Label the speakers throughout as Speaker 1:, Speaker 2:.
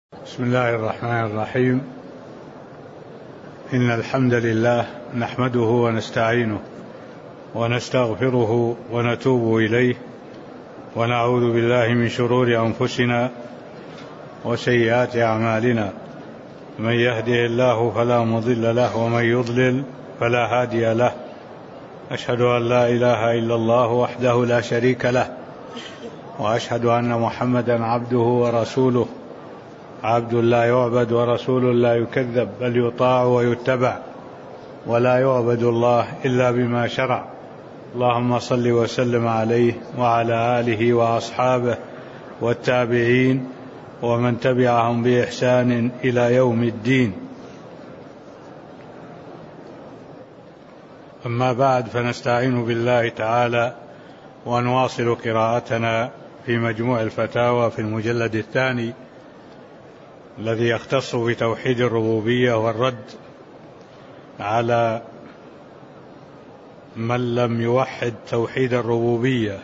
Speaker 1: بسم الله الرحمن الرحيم. إن الحمد لله نحمده ونستعينه ونستغفره ونتوب إليه ونعوذ بالله من شرور أنفسنا وسيئات أعمالنا. من يهده الله فلا مضل له ومن يضلل فلا هادي له. أشهد أن لا إله إلا الله وحده لا شريك له، وأشهد أن محمدا عبده ورسوله، عبد لا يعبد ورسول لا يكذب، بل يطاع ويتبع، ولا يعبد الله إلا بما شرع. اللهم صل وسلم عليه وعلى آله وأصحابه والتابعين ومن تبعهم بإحسان إلى يوم الدين. أما بعد، فنستعين بالله تعالى ونواصل قراءتنا في مجموع الفتاوى في المجلد الثاني الذي يختص بتوحيد الربوبية والرد على من لم يوحد توحيد الربوبية.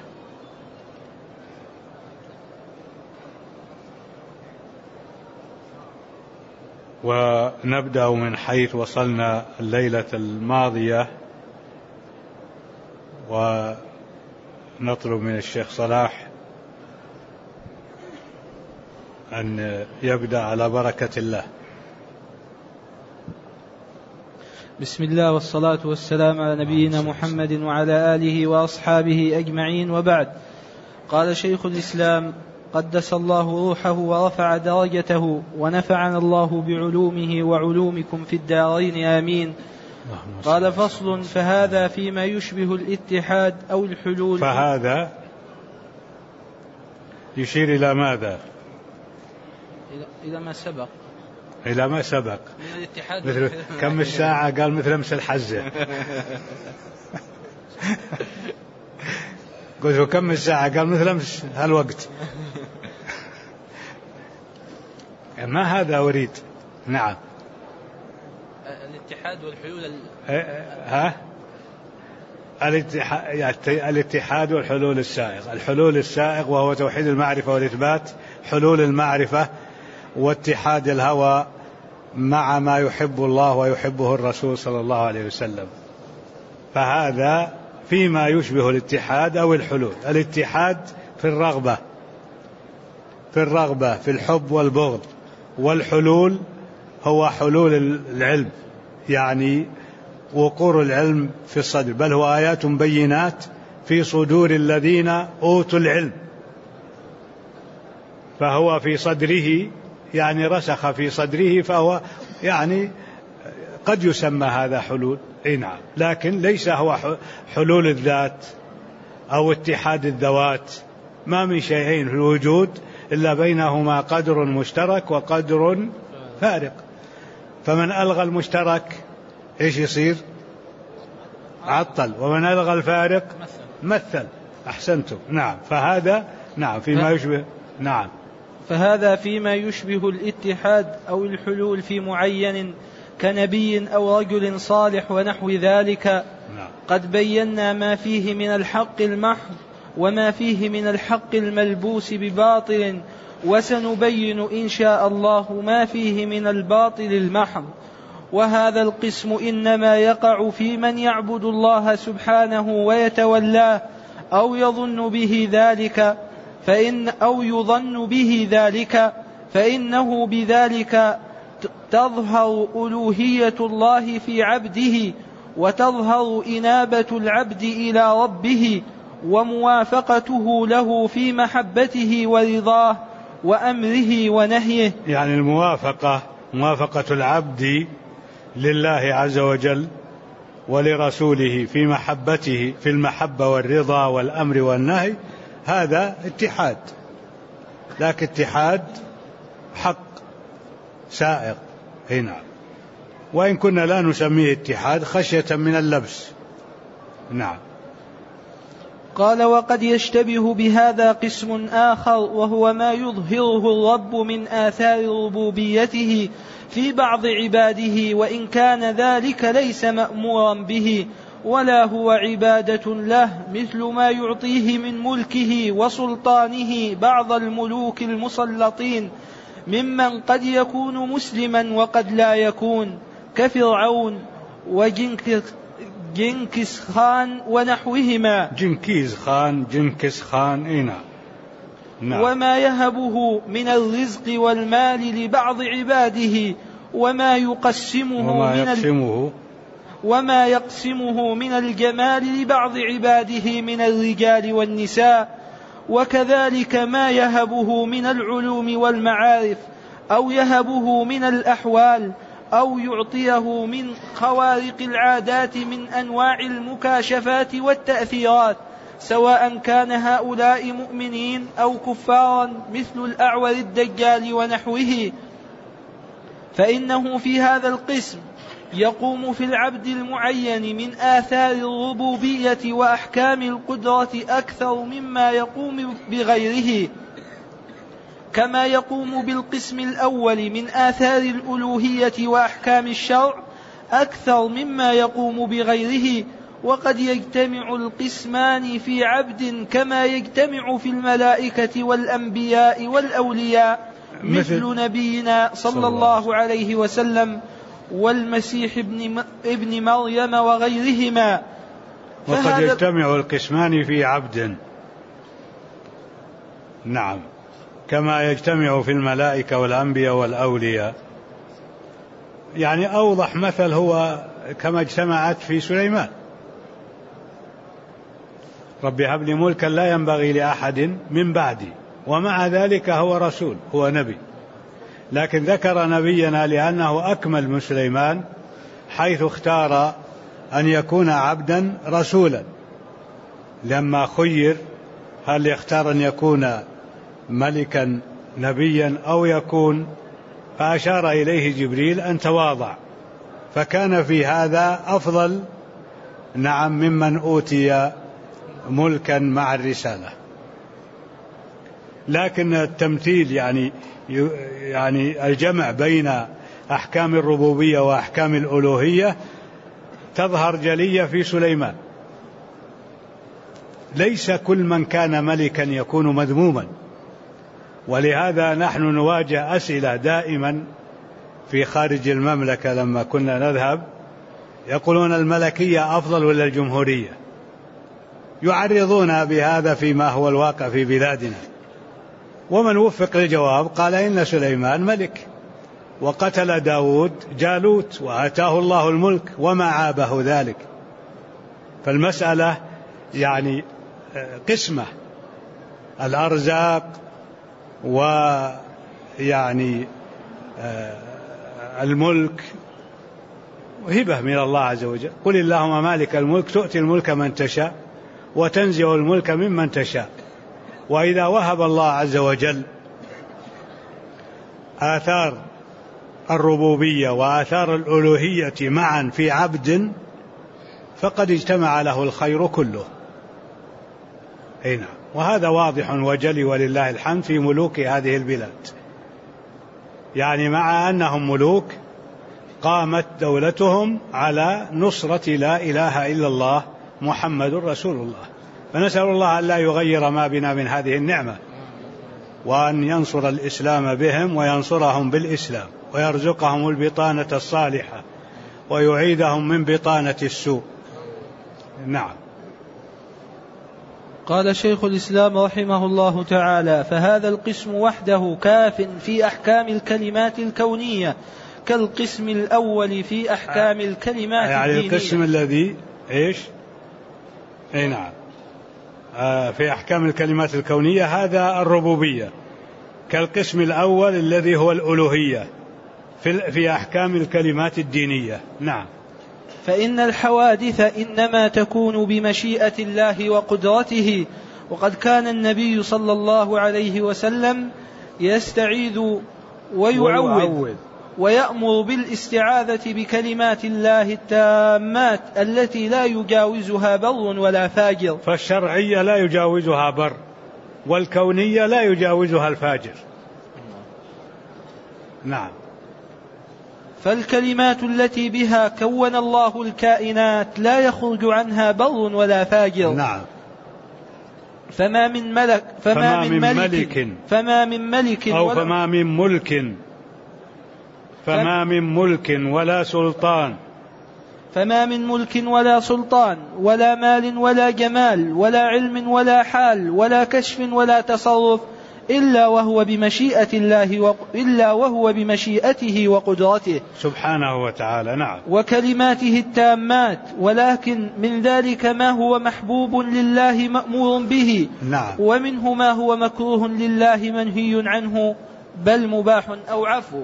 Speaker 1: ونبدأ من حيث وصلنا الليلة الماضية، ونطلب من الشيخ صلاح أن يبدأ على بركة الله.
Speaker 2: بسم الله والصلاة والسلام على نبينا محمد وعلى آله وأصحابه أجمعين، وبعد. قال شيخ الإسلام قدس الله روحه ورفع درجته ونفعنا الله بعلومه وعلومكم في الدارين آمين. قال فصل: فهذا فيما يشبه الاتحاد أو الحلول.
Speaker 1: فهذا يشير إلى ماذا؟
Speaker 2: إلى ما سبق.
Speaker 1: إلى ما سبق
Speaker 2: من الاتحاد.
Speaker 1: مثل كم الساعة؟ قال مثل أمس الحزة. قلت كم الساعة؟ قال مثل أمس هالوقت. ما هذا أريد. نعم.
Speaker 2: الاتحاد والحلول.
Speaker 1: الاتحاد والحلول السائغ. الحلول السائغ وهو توحيد المعرفة والإثبات، حلول المعرفة واتحاد الهوى مع ما يحب الله ويحبه الرسول صلى الله عليه وسلم. فهذا فيما يشبه الاتحاد أو الحلول. الاتحاد في الرغبة في الحب والبغض، والحلول هو حلول العلم، يعني وقور العلم في الصدر، بل هو آيات بينات في صدور الذين أوتوا العلم. فهو في صدره، يعني رسخ في صدره، فهو يعني قد يسمى هذا حلول، نعم، لكن ليس هو حلول الذات أو اتحاد الذوات. ما من شيئين في الوجود إلا بينهما قدر مشترك وقدر فارق. فمن ألغى المشترك إيش يصير؟ عطل. ومن ألغى الفارق مثل. أحسنتم. نعم. فهذا نعم فيما يشبه. نعم.
Speaker 2: فهذا فيما يشبه الاتحاد أو الحلول في معين كنبي أو رجل صالح ونحو ذلك.
Speaker 1: نعم.
Speaker 2: قد بينا ما فيه من الحق المحض وما فيه من الحق الملبوس بباطل، وسنبين إن شاء الله ما فيه من الباطل المحض. وهذا القسم إنما يقع في من يعبد الله سبحانه ويتولاه أو يظن به ذلك فإنه بذلك تظهر ألوهية الله في عبده، وتظهر إنابة العبد إلى ربه، وموافقته له في محبته ورضاه وأمره ونهيه.
Speaker 1: يعني موافقة العبد لله عز وجل ولرسوله في محبته، في المحبة والرضا والأمر والنهي، هذا اتحاد، لكن اتحاد حق سائغ هنا، وإن كنا لا نسميه اتحاد خشية من اللبس. نعم.
Speaker 2: قال: وقد يشتبه بهذا قسم آخر، وهو ما يظهره الرب من آثار ربوبيته في بعض عباده، وإن كان ذلك ليس مأمورا به ولا هو عبادة له، مثل ما يعطيه من ملكه وسلطانه بعض الملوك المسلطين ممن قد يكون مسلما وقد لا يكون، كفرعون وجنكس خان ونحوهما.
Speaker 1: جنكس خان نعم.
Speaker 2: وما يهبه من الرزق والمال لبعض عباده، وما يقسمه من الجمال لبعض عباده من الرجال والنساء، وكذلك ما يهبه من العلوم والمعارف، أو يهبه من الأحوال، أو يعطيه من خوارق العادات من أنواع المكاشفات والتأثيرات، سواء كان هؤلاء مؤمنين أو كفارا مثل الأعور الدجال ونحوه. فإنه في هذا القسم يقوم في العبد المعين من آثار الربوبية وأحكام القدرة أكثر مما يقوم بغيره، كما يقوم بالقسم الأول من آثار الألوهية وأحكام الشرع أكثر مما يقوم بغيره. وقد يجتمع القسمان في عبد كما يجتمع في الملائكة والأنبياء والأولياء، مثل نبينا صلى الله عليه وسلم والمسيح ابن مريم وغيرهما.
Speaker 1: وقد يجتمع القسمان في عبد، نعم، كما يجتمع في الملائكة والأنبياء والأولياء. يعني أوضح مثل هو كما اجتمعت في سليمان: رب هب لي ملكا لا ينبغي لأحد من بعدي، ومع ذلك هو رسول، هو نبي. لكن ذكر نبينا لأنه أكمل من سليمان، حيث اختار أن يكون عبدا رسولا. لما خير هل يختار أن يكون ملكا نبيا أو يكون، فأشار إليه جبريل أن تواضع، فكان في هذا أفضل، نعم، ممن أوتي ملكا مع الرسالة. لكن التمثيل يعني الجمع بين أحكام الربوبية وأحكام الألوهية تظهر جلية في سليمان. ليس كل من كان ملكا يكون مذموما، ولهذا نحن نواجه أسئلة دائما في خارج المملكة. لما كنا نذهب يقولون الملكية أفضل ولا الجمهورية، يعرضون بهذا فيما هو الواقع في بلادنا. ومن وفق للجواب قال إن سليمان ملك، وقتل داود جالوت وآتاه الله الملك وما عابه ذلك. فالمسألة يعني قسمة الأرزاق ويعني الملك هبة من الله عز وجل. قل اللهم مالك الملك تؤتي الملك من تشاء وتنزع الملك ممن تشاء. وإذا وهب الله عز وجل آثار الربوبية وآثار الألوهية معا في عبد فقد اجتمع له الخير كله. نعم، وهذا واضح وجلي ولله الحمد في ملوك هذه البلاد. يعني مع أنهم ملوك قامت دولتهم على نصرة لا إله إلا الله محمد رسول الله. فنسأل الله أن لا يغير ما بنا من هذه النعمة، وأن ينصر الإسلام بهم وينصرهم بالإسلام، ويرزقهم البطانة الصالحة ويعيدهم من بطانة السوء. نعم.
Speaker 2: قال شيخ الإسلام رحمه الله تعالى: فهذا القسم وحده كاف في أحكام الكلمات الكونية كالقسم الأول في أحكام الكلمات الدينية.
Speaker 1: يعني القسم الذي نعم، في أحكام الكلمات الكونية هذا الربوبية، كالقسم الأول الذي هو الألوهية في أحكام الكلمات الدينية. نعم.
Speaker 2: فإن الحوادث إنما تكون بمشيئة الله وقدرته، وقد كان النبي صلى الله عليه وسلم يستعيذ ويعوذ ويأمر بالاستعاذة بكلمات الله التامات التي لا يجاوزها بر ولا فاجر.
Speaker 1: فالشرعية لا يجاوزها بر، والكونية لا يجاوزها الفاجر. نعم.
Speaker 2: فالكلمات التي بها كون الله الكائنات لا يخرج عنها بر ولا فاجر.
Speaker 1: نعم.
Speaker 2: فما من ملك
Speaker 1: أو فما من ملك ولا سلطان،
Speaker 2: فما من ملك ولا سلطان ولا مال ولا جمال ولا علم ولا حال ولا كشف ولا تصرف إلا وهو بمشيئته وقدرته
Speaker 1: سبحانه وتعالى. نعم.
Speaker 2: وكلماته التامات، ولكن من ذلك ما هو محبوب لله مأمور به.
Speaker 1: نعم.
Speaker 2: ومنه ما هو مكروه لله منهي عنه بل مباح أو عفو.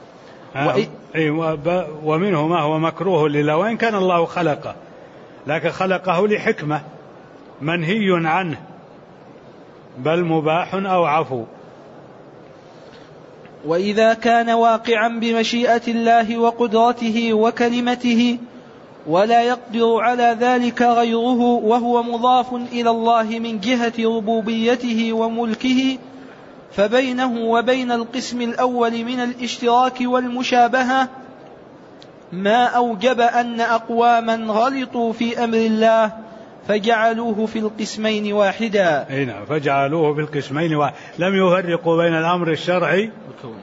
Speaker 1: ومنه ما هو مكروه لله وإن كان الله خلقه، لكن خلقه لحكمة، منهي عنه بل مباح أو عفو.
Speaker 2: وإذا كان واقعا بمشيئة الله وقدرته وكلمته ولا يقدر على ذلك غيره، وهو مضاف إلى الله من جهة ربوبيته وملكه، فبينه وبين القسم الأول من الاشتراك والمشابهة ما أوجب أن أقواما غلطوا في أمر الله فجعلوه في القسمين واحدا.
Speaker 1: فجعلوه في القسمين واحدا، لم يفرقوا بين الأمر الشرعي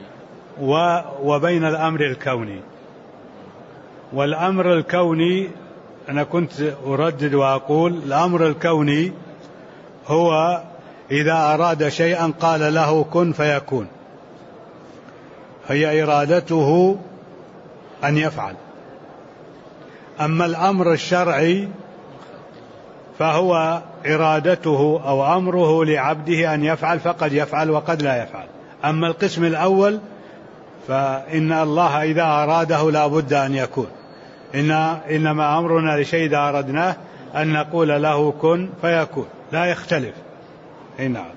Speaker 1: وبين الأمر الكوني. والأمر الكوني أنا كنت أردد وأقول الأمر الكوني هو إذا أراد شيئا قال له كن فيكون، هي إرادته أن يفعل. أما الأمر الشرعي فهو إرادته أو أمره لعبده أن يفعل، فقد يفعل وقد لا يفعل. أما القسم الأول فإن الله إذا أراده لا بد أن يكون. إنما أمرنا لشيء إذا أردناه أن نقول له كن فيكون، لا يختلف. نعم.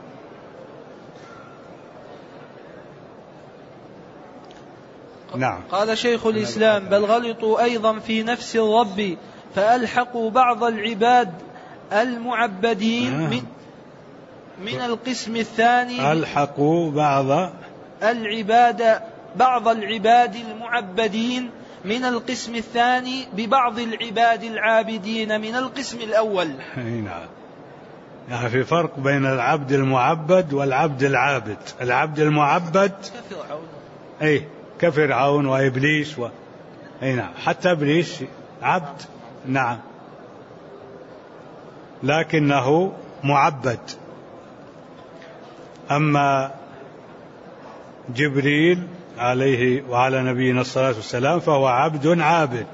Speaker 1: نعم.
Speaker 2: قال شيخ الإسلام: بل غلطوا أيضا في نفس الرب فألحقوا بعض العباد المعبدين من القسم الثاني،
Speaker 1: ألحقوا
Speaker 2: بعض العباد المعبدين من القسم الثاني ببعض العباد العابدين من القسم الأول.
Speaker 1: نعم. يعني في فرق بين العبد المعبد والعبد العابد. العبد المعبد كفرعون وإبليس نعم، حتى إبليس عبد. نعم، لكنه معبد. أما جبريل عليه وعلى نبينا الصلاة والسلام فهو عبد عابد.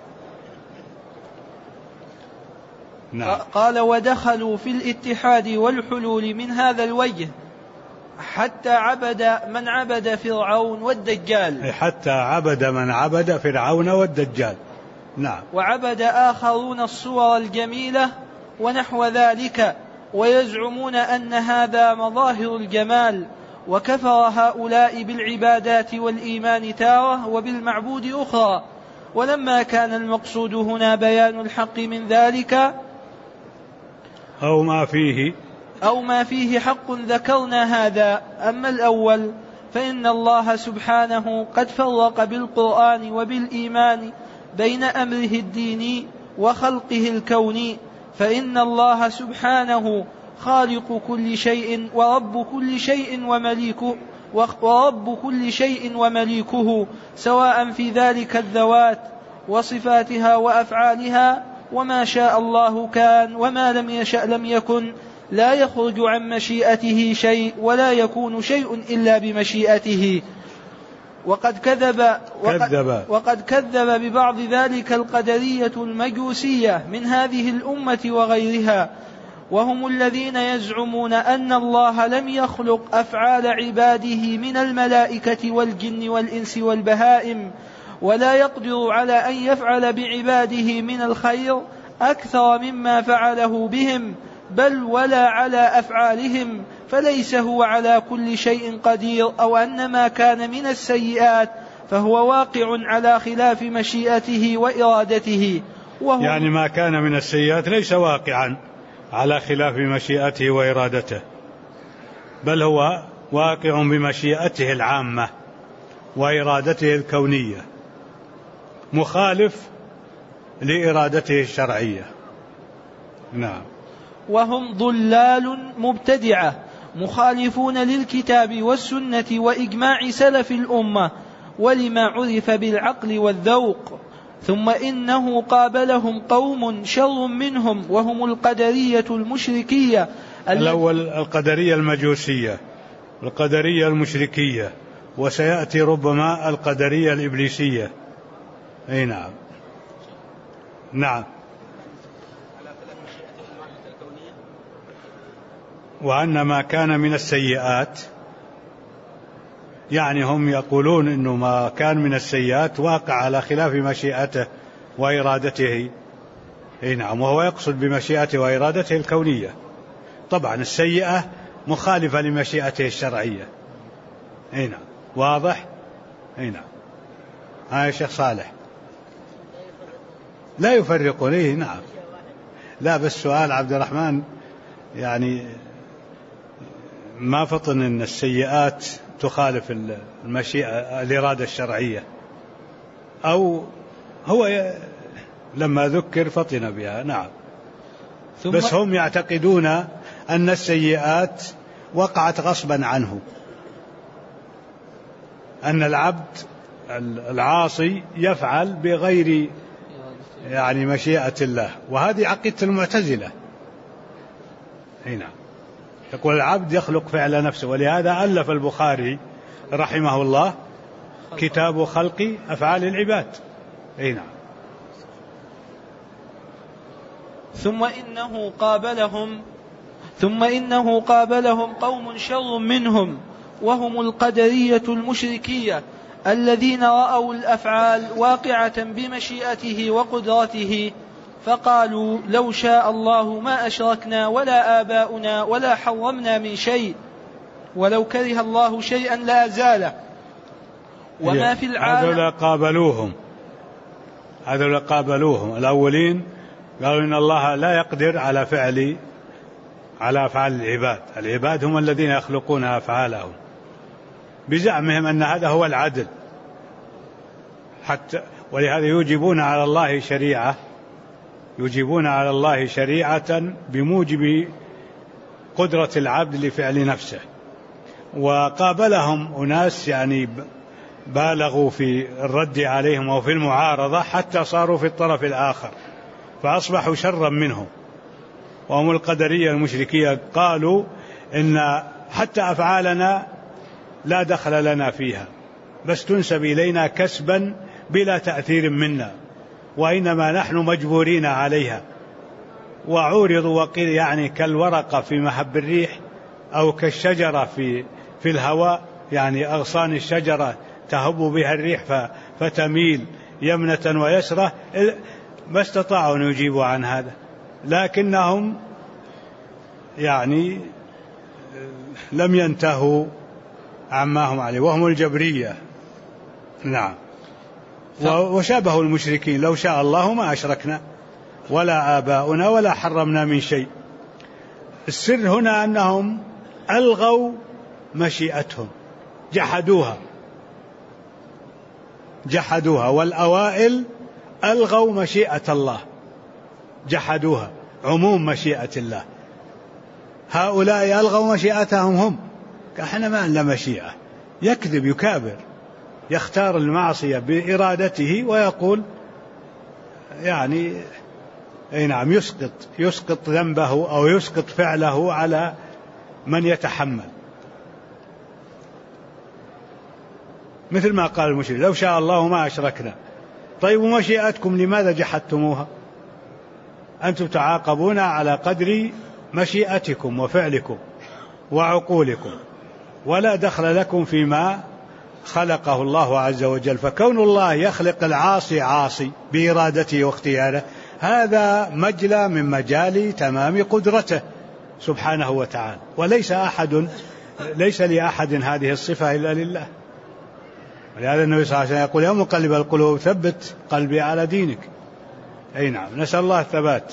Speaker 2: نعم. قال: ودخلوا في الاتحاد والحلول من هذا الوجه حتى عبد من عبد فرعون والدجال.
Speaker 1: حتى عبد من عبد فرعون والدجال. نعم.
Speaker 2: وعبد آخرون الصور الجميلة ونحو ذلك، ويزعمون أن هذا مظاهر الجمال، وكفر هؤلاء بالعبادات والإيمان تارة وبالمعبود أخرى. ولما كان المقصود هنا بيان الحق من ذلك أو ما فيه حق ذكرنا هذا. أما الأول فإن الله سبحانه قد فرق بالقرآن وبالإيمان بين أمره الديني وخلقه الكوني، فإن الله سبحانه خالق كل شيء ورب كل شيء ومليكه، سواء في ذلك الذوات وصفاتها وأفعالها. وما شاء الله كان وما لم يشأ لم يكن، لا يخرج عن مشيئته شيء ولا يكون شيء إلا بمشيئته. وقد كذب ببعض ذلك القدرية المجوسية من هذه الأمة وغيرها، وهم الذين يزعمون أن الله لم يخلق أفعال عباده من الملائكة والجن والإنس والبهائم، ولا يقدر على أن يفعل بعباده من الخير أكثر مما فعله بهم، بل ولا على أفعالهم، فليس هو على كل شيء قدير، أو أن ما كان من السيئات فهو واقع على خلاف مشيئته وإرادته.
Speaker 1: يعني ما كان من السيئات ليس واقعا على خلاف مشيئته وإرادته، بل هو واقع بمشيئته العامة وإرادته الكونية، مخالف لإرادته الشرعية. نعم.
Speaker 2: وهم ضلال مبتدعة مخالفون للكتاب والسنة وإجماع سلف الأمة ولما عرف بالعقل والذوق. ثم إنه قابلهم قوم شر منهم وهم القدرية المشركية.
Speaker 1: الأول القدرية المجوسية والقدرية المشركية، وسيأتي ربما القدرية الإبليسية. أي نعم. نعم. وأن ما كان من السيئات، يعني هم يقولون إنه ما كان من السيئات واقع على خلاف مشيئته وإرادته. أي نعم. وهو يقصد بمشيئته وإرادته الكونية. طبعا السيئة مخالفة لمشيئته الشرعية. أي نعم. واضح. أي نعم. يا شيخ صالح لا يفرقون. إيه نعم. لا بس سؤال عبد الرحمن يعني ما فطن أن السيئات تخالف المشيئة الإرادة الشرعية، أو هو لما ذكر فطن بها. نعم. بس هم يعتقدون أن السيئات وقعت غصبا عنه، أن العبد العاصي يفعل بغير يعني مشيئة الله، وهذه عقيدة المعتزلة. هنا يقول العبد يخلق فعل نفسه، ولهذا ألف البخاري رحمه الله كتاب خلق أفعال العباد. هنا
Speaker 2: ثم إنه قابلهم قوم شر منهم وهم القدرية المشركية الذين رأوا الأفعال واقعة بمشيئته وقدرته، فقالوا لو شاء الله ما أشركنا ولا آباؤنا ولا حرمنا من شيء، ولو كره الله شيئا لأزاله. وما في العالم.
Speaker 1: هذول قابلوهم الأولين، قالوا إن الله لا يقدر على أفعال العباد هم الذين يخلقون أفعالهم، بزعمهم أن هذا هو العدل، حتى ولهذا يوجبون على الله شريعة بموجب قدرة العبد لفعل نفسه. وقابلهم أناس يعني بالغوا في الرد عليهم وفي المعارضة حتى صاروا في الطرف الآخر فأصبحوا شرا منهم، وهم القدرية المشركية. قالوا إن حتى أفعالنا لا دخل لنا فيها، بس تنسب إلينا كسبا بلا تأثير منا، وإنما نحن مجبورين عليها. وعورضوا وقيل يعني كالورقة في محب الريح، أو كالشجرة في الهواء، يعني أغصان الشجرة تهب بها الريح فتميل يمنة ويسرة، ما استطاعوا أن يجيبوا عن هذا، لكنهم يعني لم ينتهوا عما هم عليه، وهم الجبرية. نعم. وشابهوا المشركين، لو شاء الله ما أشركنا ولا آباؤنا ولا حرمنا من شيء. السر هنا أنهم ألغوا مشيئتهم، جحدوها، والأوائل ألغوا مشيئة الله، جحدوها، عموم مشيئة الله. هؤلاء ألغوا مشيئتهم هم، احنا ما لنا مشيئة، يكذب يكابر، يختار المعصية بإرادته ويقول يعني أي نعم يسقط ذنبه أو يسقط فعله على من يتحمل، مثل ما قال المشرك لو شاء الله ما أشركنا. طيب ومشيئتكم لماذا جحدتموها؟ أنتم تعاقبون على قدر مشيئتكم وفعلكم وعقولكم، ولا دخل لكم فيما خلقه الله عز وجل. فكون الله يخلق العاصي عاصي بإرادته واختياره، هذا مجلى من مجال تمام قدرته سبحانه وتعالى، ليس لأحد هذه الصفة إلا لله. ولهذا النبي صلى الله عليه وسلم يقول يا مقلب القلوب ثبت قلبي على دينك. أي نعم، نسأل الله الثبات.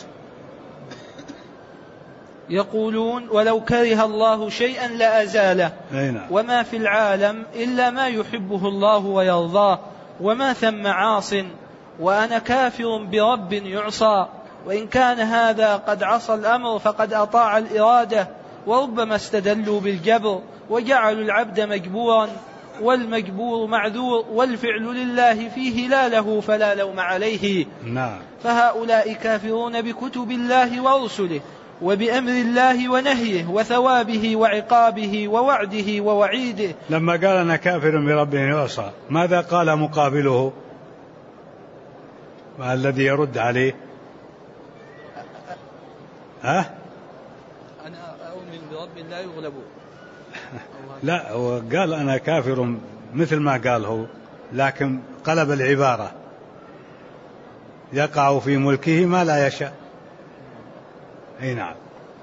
Speaker 2: يقولون ولو كره الله شيئا لأزاله.
Speaker 1: نعم.
Speaker 2: وما في العالم إلا ما يحبه الله ويرضاه، وما ثم عاص، وأنا كافر برب يعصى. وإن كان هذا قد عصى الأمر فقد أطاع الإرادة، وربما استدلوا بالجبر وجعلوا العبد مجبورا، والمجبور معذور، والفعل لله فيه لا له فلا لوم عليه.
Speaker 1: نعم.
Speaker 2: فهؤلاء كافرون بكتب الله ورسله وبأمر الله ونهيه وثوابه وعقابه ووعده ووعيده.
Speaker 1: لما قال أنا كافر بربه يعصى، ماذا قال مقابله الذي يرد عليه؟
Speaker 2: أنا أؤمن برب لا يغلب.
Speaker 1: لا، هو قال أنا كافر مثل ما قال هو، لكن قلب العبارة، يقع في ملكه ما لا يشاء. أي نعم،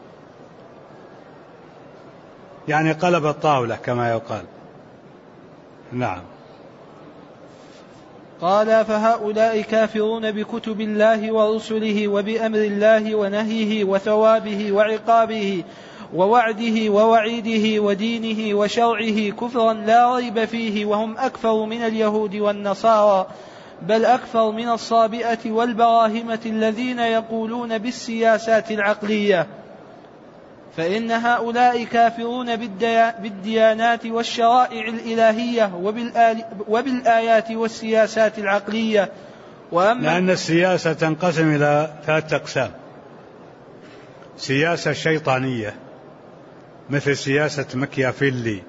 Speaker 1: يعني قلب الطاولة كما يقال. نعم.
Speaker 2: قال فهؤلاء كافرون بكتب الله ورسله وبأمر الله ونهيه وثوابه وعقابه ووعده ووعيده ودينه وشرعه كفرا لا ريب فيه، وهم أكثر من اليهود والنصارى، بل أكثر من الصابئة والبراهمة الذين يقولون بالسياسات العقلية، فإن هؤلاء كافرون بالديانات والشرائع الإلهية وبالآيات والسياسات العقلية.
Speaker 1: لأن السياسة تنقسم إلى 3 أقسام: سياسة شيطانية مثل سياسة مكيافيلي،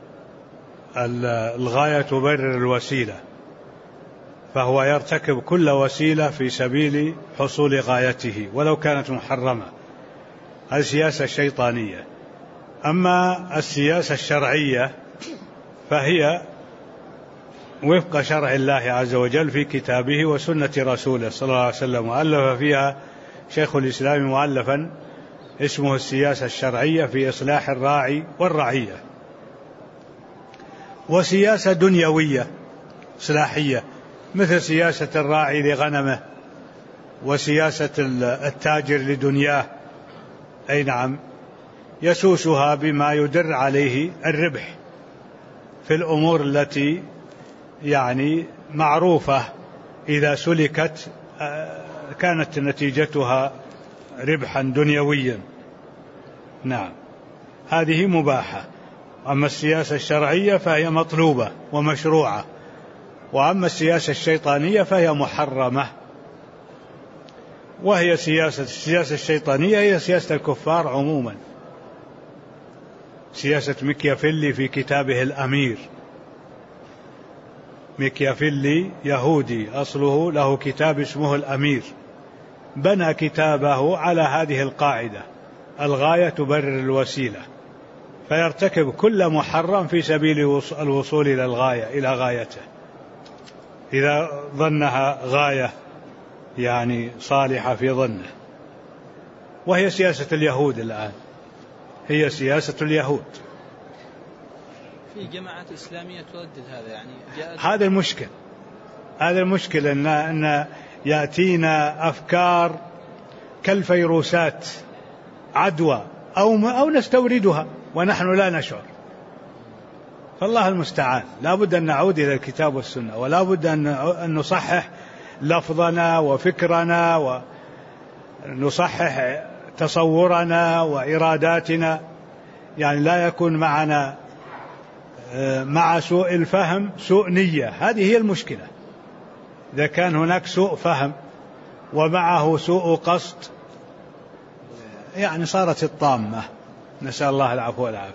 Speaker 1: الغاية تبرر الوسيلة، فهو يرتكب كل وسيلة في سبيل حصول غايته ولو كانت محرمة، هذه السياسة الشيطانية. أما السياسة الشرعية فهي وفق شرع الله عز وجل في كتابه وسنة رسوله صلى الله عليه وسلم، وألف فيها شيخ الإسلام مؤلفا اسمه السياسة الشرعية في إصلاح الراعي والرعية. وسياسة دنيوية إصلاحية مثل سياسة الراعي لغنمه وسياسة التاجر لدنياه. أي نعم، يسوسها بما يدر عليه الربح في الأمور التي يعني معروفة إذا سلكت كانت نتيجتها ربحا دنيويا. نعم، هذه مباحة. أما السياسة الشرعية فهي مطلوبة ومشروعة، وأما السياسة الشيطانية فهي محرمة. وهي السياسة الشيطانية هي سياسة الكفار عموما، سياسة مكيافيلي في كتابه الأمير. مكيافيلي يهودي أصله، له كتاب اسمه الأمير، بنى كتابه على هذه القاعدة: الغاية تبرر الوسيلة، فيرتكب كل محرم في سبيل الوصول إلى الغاية، إلى غايته، إذا ظنها غاية يعني صالحة في ظنه. وهي سياسة اليهود الآن، هي سياسة اليهود.
Speaker 2: في جماعات إسلامية تردد هذا، يعني
Speaker 1: هذا المشكل، هذا المشكل أن يأتينا أفكار كالفيروسات عدوى أو نستوردها ونحن لا نشعر. فالله المستعان، لا بد أن نعود إلى الكتاب والسنة، ولا بد أن نصحح لفظنا وفكرنا ونصحح تصورنا وإراداتنا، يعني لا يكون معنا مع سوء الفهم سوء نية. هذه هي المشكلة. إذا كان هناك سوء فهم ومعه سوء قصد يعني صارت الطامة، نسأل الله العفو والعافية.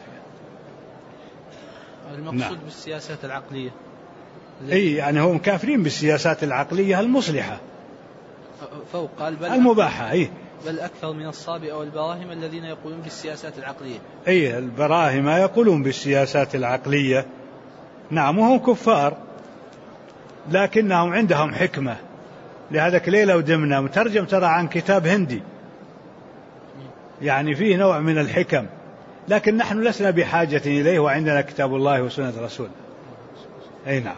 Speaker 2: المقصود بالسياسات العقلية
Speaker 1: يعني هم كافرين بالسياسات العقلية المصلحة
Speaker 2: فوق
Speaker 1: المباحة.
Speaker 2: بل أكثر من الصابئة والبراهمة الذين يقولون بالسياسات العقلية.
Speaker 1: البراهمة يقولون بالسياسات العقلية. نعم، وهم كفار لكنهم عندهم حكمة. لهذا ليلة ودمنا مترجم ترى عن كتاب هندي، يعني فيه نوع من الحكم، لكن نحن لسنا بحاجة إليه، وعندنا كتاب الله وسنة رسوله. نعم.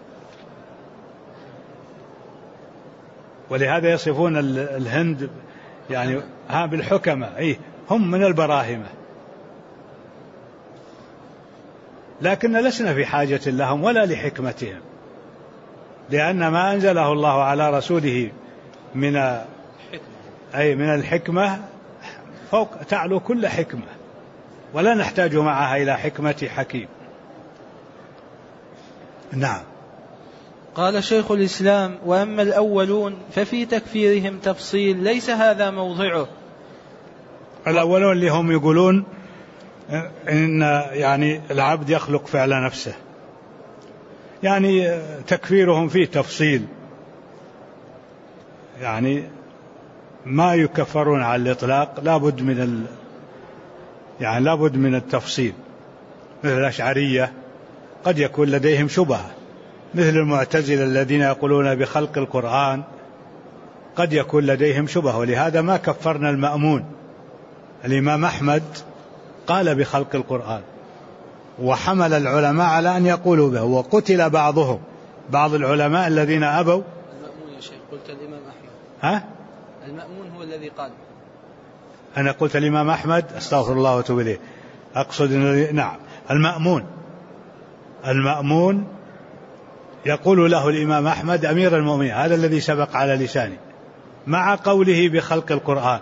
Speaker 1: ولهذا يصفون الهند يعني بالحكمة، هم من البراهمة، لكن لسنا في حاجة لهم ولا لحكمتهم، لأن ما أنزله الله على رسوله من أي من الحكمة فوق تعلو كل حكمة، ولا نحتاج معها إلى حكمة حكيم. نعم.
Speaker 2: قال شيخ الإسلام: وأما الأولون ففي تكفيرهم تفصيل ليس هذا موضعه.
Speaker 1: الأولون اللي هم يقولون إن يعني العبد يخلق فعل نفسه، يعني تكفيرهم فيه تفصيل، يعني ما يكفرون على الإطلاق، لابد من التفصيل. مثل الأشعرية قد يكون لديهم شبهة، مثل المعتزلة الذين يقولون بخلق القرآن قد يكون لديهم شبهة، ولهذا ما كفرنا المأمون. الإمام أحمد قال بخلق القرآن، وحمل العلماء على أن يقولوا به، وقتل بعض العلماء الذين أبوا.
Speaker 2: المأمون يا شيخ، قلت الإمام أحمد.
Speaker 1: ها؟
Speaker 2: المأمون هو الذي قال.
Speaker 1: أنا قلت الإمام أحمد، أستغفر الله وأتوب إليه. أقصد نعم، المأمون يقول له الإمام أحمد أمير المؤمنين، هذا الذي سبق على لساني، مع قوله بخلق القرآن،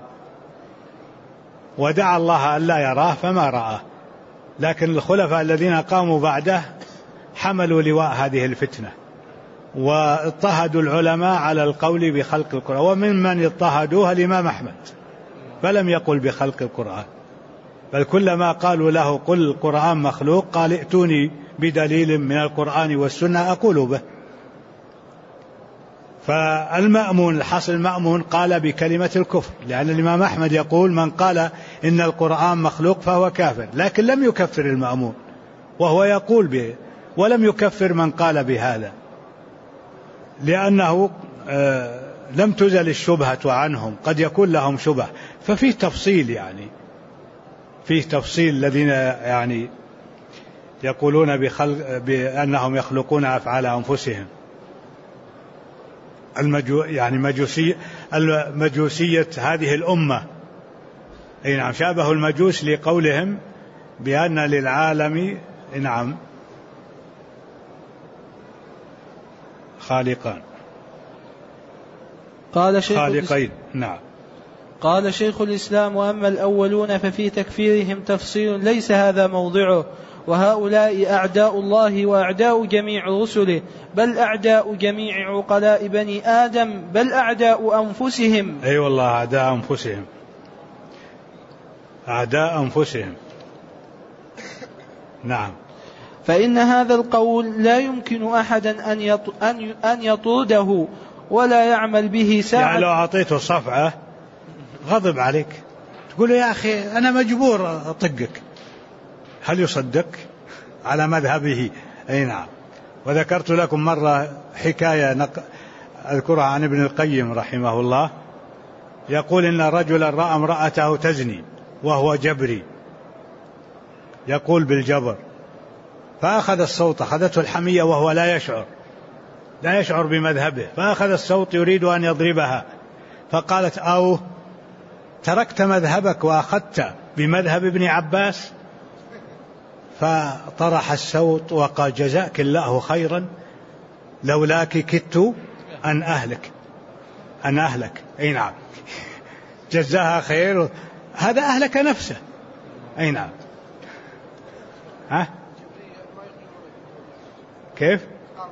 Speaker 1: ودعا الله أن لا يراه فما رآه. لكن الخلفاء الذين قاموا بعده حملوا لواء هذه الفتنة، واضطهدوا العلماء على القول بخلق القرآن، وممن اضطهدوها الإمام أحمد فلم يقل بخلق القرآن، بل كلما قالوا له قل القرآن مخلوق قال ائتوني بدليل من القرآن والسنة أقول به. فالمأمون الحصل المأمون قال بكلمة الكفر، لأن الإمام أحمد يقول من قال إن القرآن مخلوق فهو كافر، لكن لم يكفر المأمون وهو يقول به، ولم يكفر من قال بهذا، لأنه لم تزل الشبهة عنهم، قد يكون لهم شبه. ففيه تفصيل، يعني فيه تفصيل الذين يعني يقولون بأنهم يخلقون أفعال أنفسهم. المجوسية هذه الأمة، أي نعم، شابه المجوس لقولهم بأن للعالم نعم خالقين. نعم.
Speaker 2: قال شيخ الإسلام: وأما الأولون ففي تكفيرهم تفصيل ليس هذا موضعه، وهؤلاء أعداء الله وأعداء جميع رسله، بل أعداء جميع عقلاء بني آدم، بل أعداء أنفسهم.
Speaker 1: أي والله، أعداء أنفسهم. نعم.
Speaker 2: فإن هذا القول لا يمكن أحدا أن يطرده ولا يعمل به ساعة.
Speaker 1: يعني لو أعطيته صفعة غضب عليك، تقول يا أخي أنا مجبور أطقك، هل يصدق على مذهبه؟ أي نعم. وذكرت لكم مرة حكاية أذكرها عن ابن القيم رحمه الله، يقول إن رجلا رأى امرأته تزني وهو جبري، يقول بالجبر، فأخذ الصوت، أخذته الحمية وهو لا يشعر بمذهبه، فأخذ الصوت يريد أن يضربها، فقالت: أو تركت مذهبك وأخذت بمذهب ابن عباس؟ فطرح الصوت وقال: جزاك الله خيرا، لولاك كدت أن أهلك. أي نعم، جزاها خير، هذا أهلك نفسه. أي نعم. ها؟ كيف؟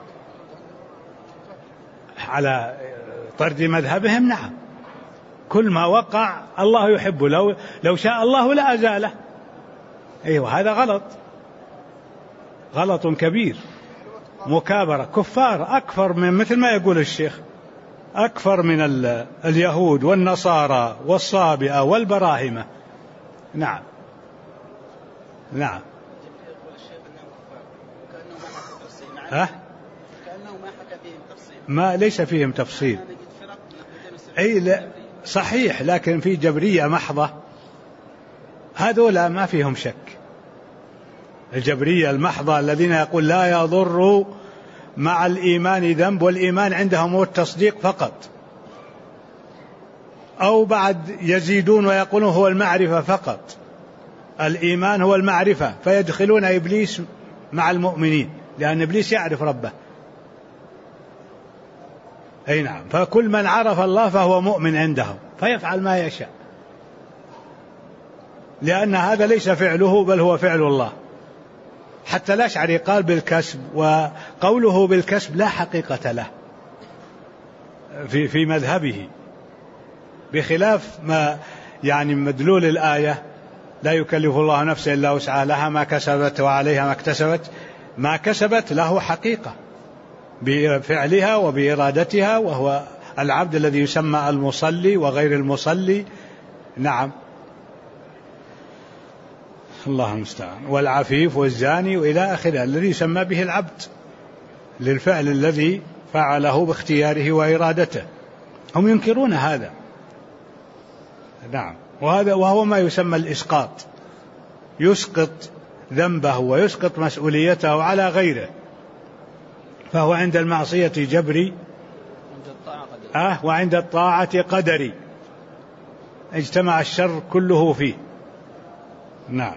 Speaker 1: على طرد مذهبهم. نعم، كل ما وقع الله يحبه، لو شاء الله لأزاله. أيوة، هذا غلط كبير، مكابرة، كفار أكثر من، مثل ما يقول الشيخ، أكثر من اليهود والنصارى والصابئة والبراهمة. نعم. ما ليس فيهم تفصيل. أي لا صحيح، لكن في جبرية محضة، هذولا ما فيهم شك. الجبرية المحضة الذين يقول لا يضر مع الإيمان ذنب، والإيمان عندهم هو التصديق فقط، أو بعد يزيدون ويقولون هو المعرفة فقط، الإيمان هو المعرفة، فيدخلون إبليس مع المؤمنين، لأن إبليس يعرف ربه. أي نعم. فكل من عرف الله فهو مؤمن عندهم فيفعل ما يشاء، لأن هذا ليس فعله بل هو فعل الله. حتى الأشعري قال بالكسب، وقوله بالكسب لا حقيقة له في مذهبه، بخلاف ما يعني مدلول الآية لا يكلف الله نفسا إلا وسعها لها ما كسبت وعليها ما اكتسبت. ما كسبت له حقيقة بفعلها وبإرادتها، وهو العبد الذي يسمى المصلي وغير المصلي. نعم، الله المستعان. والعفيف والزاني وإلى آخره الذي يسمى به العبد للفعل الذي فعله باختياره وإرادته. هم ينكرون هذا. نعم، وهو ما يسمى الإسقاط، يسقط ذنبه ويسقط مسؤوليته على غيره، فهو عند المعصية جبري وعند الطاعة قدري، اجتمع الشر كله فيه. نعم،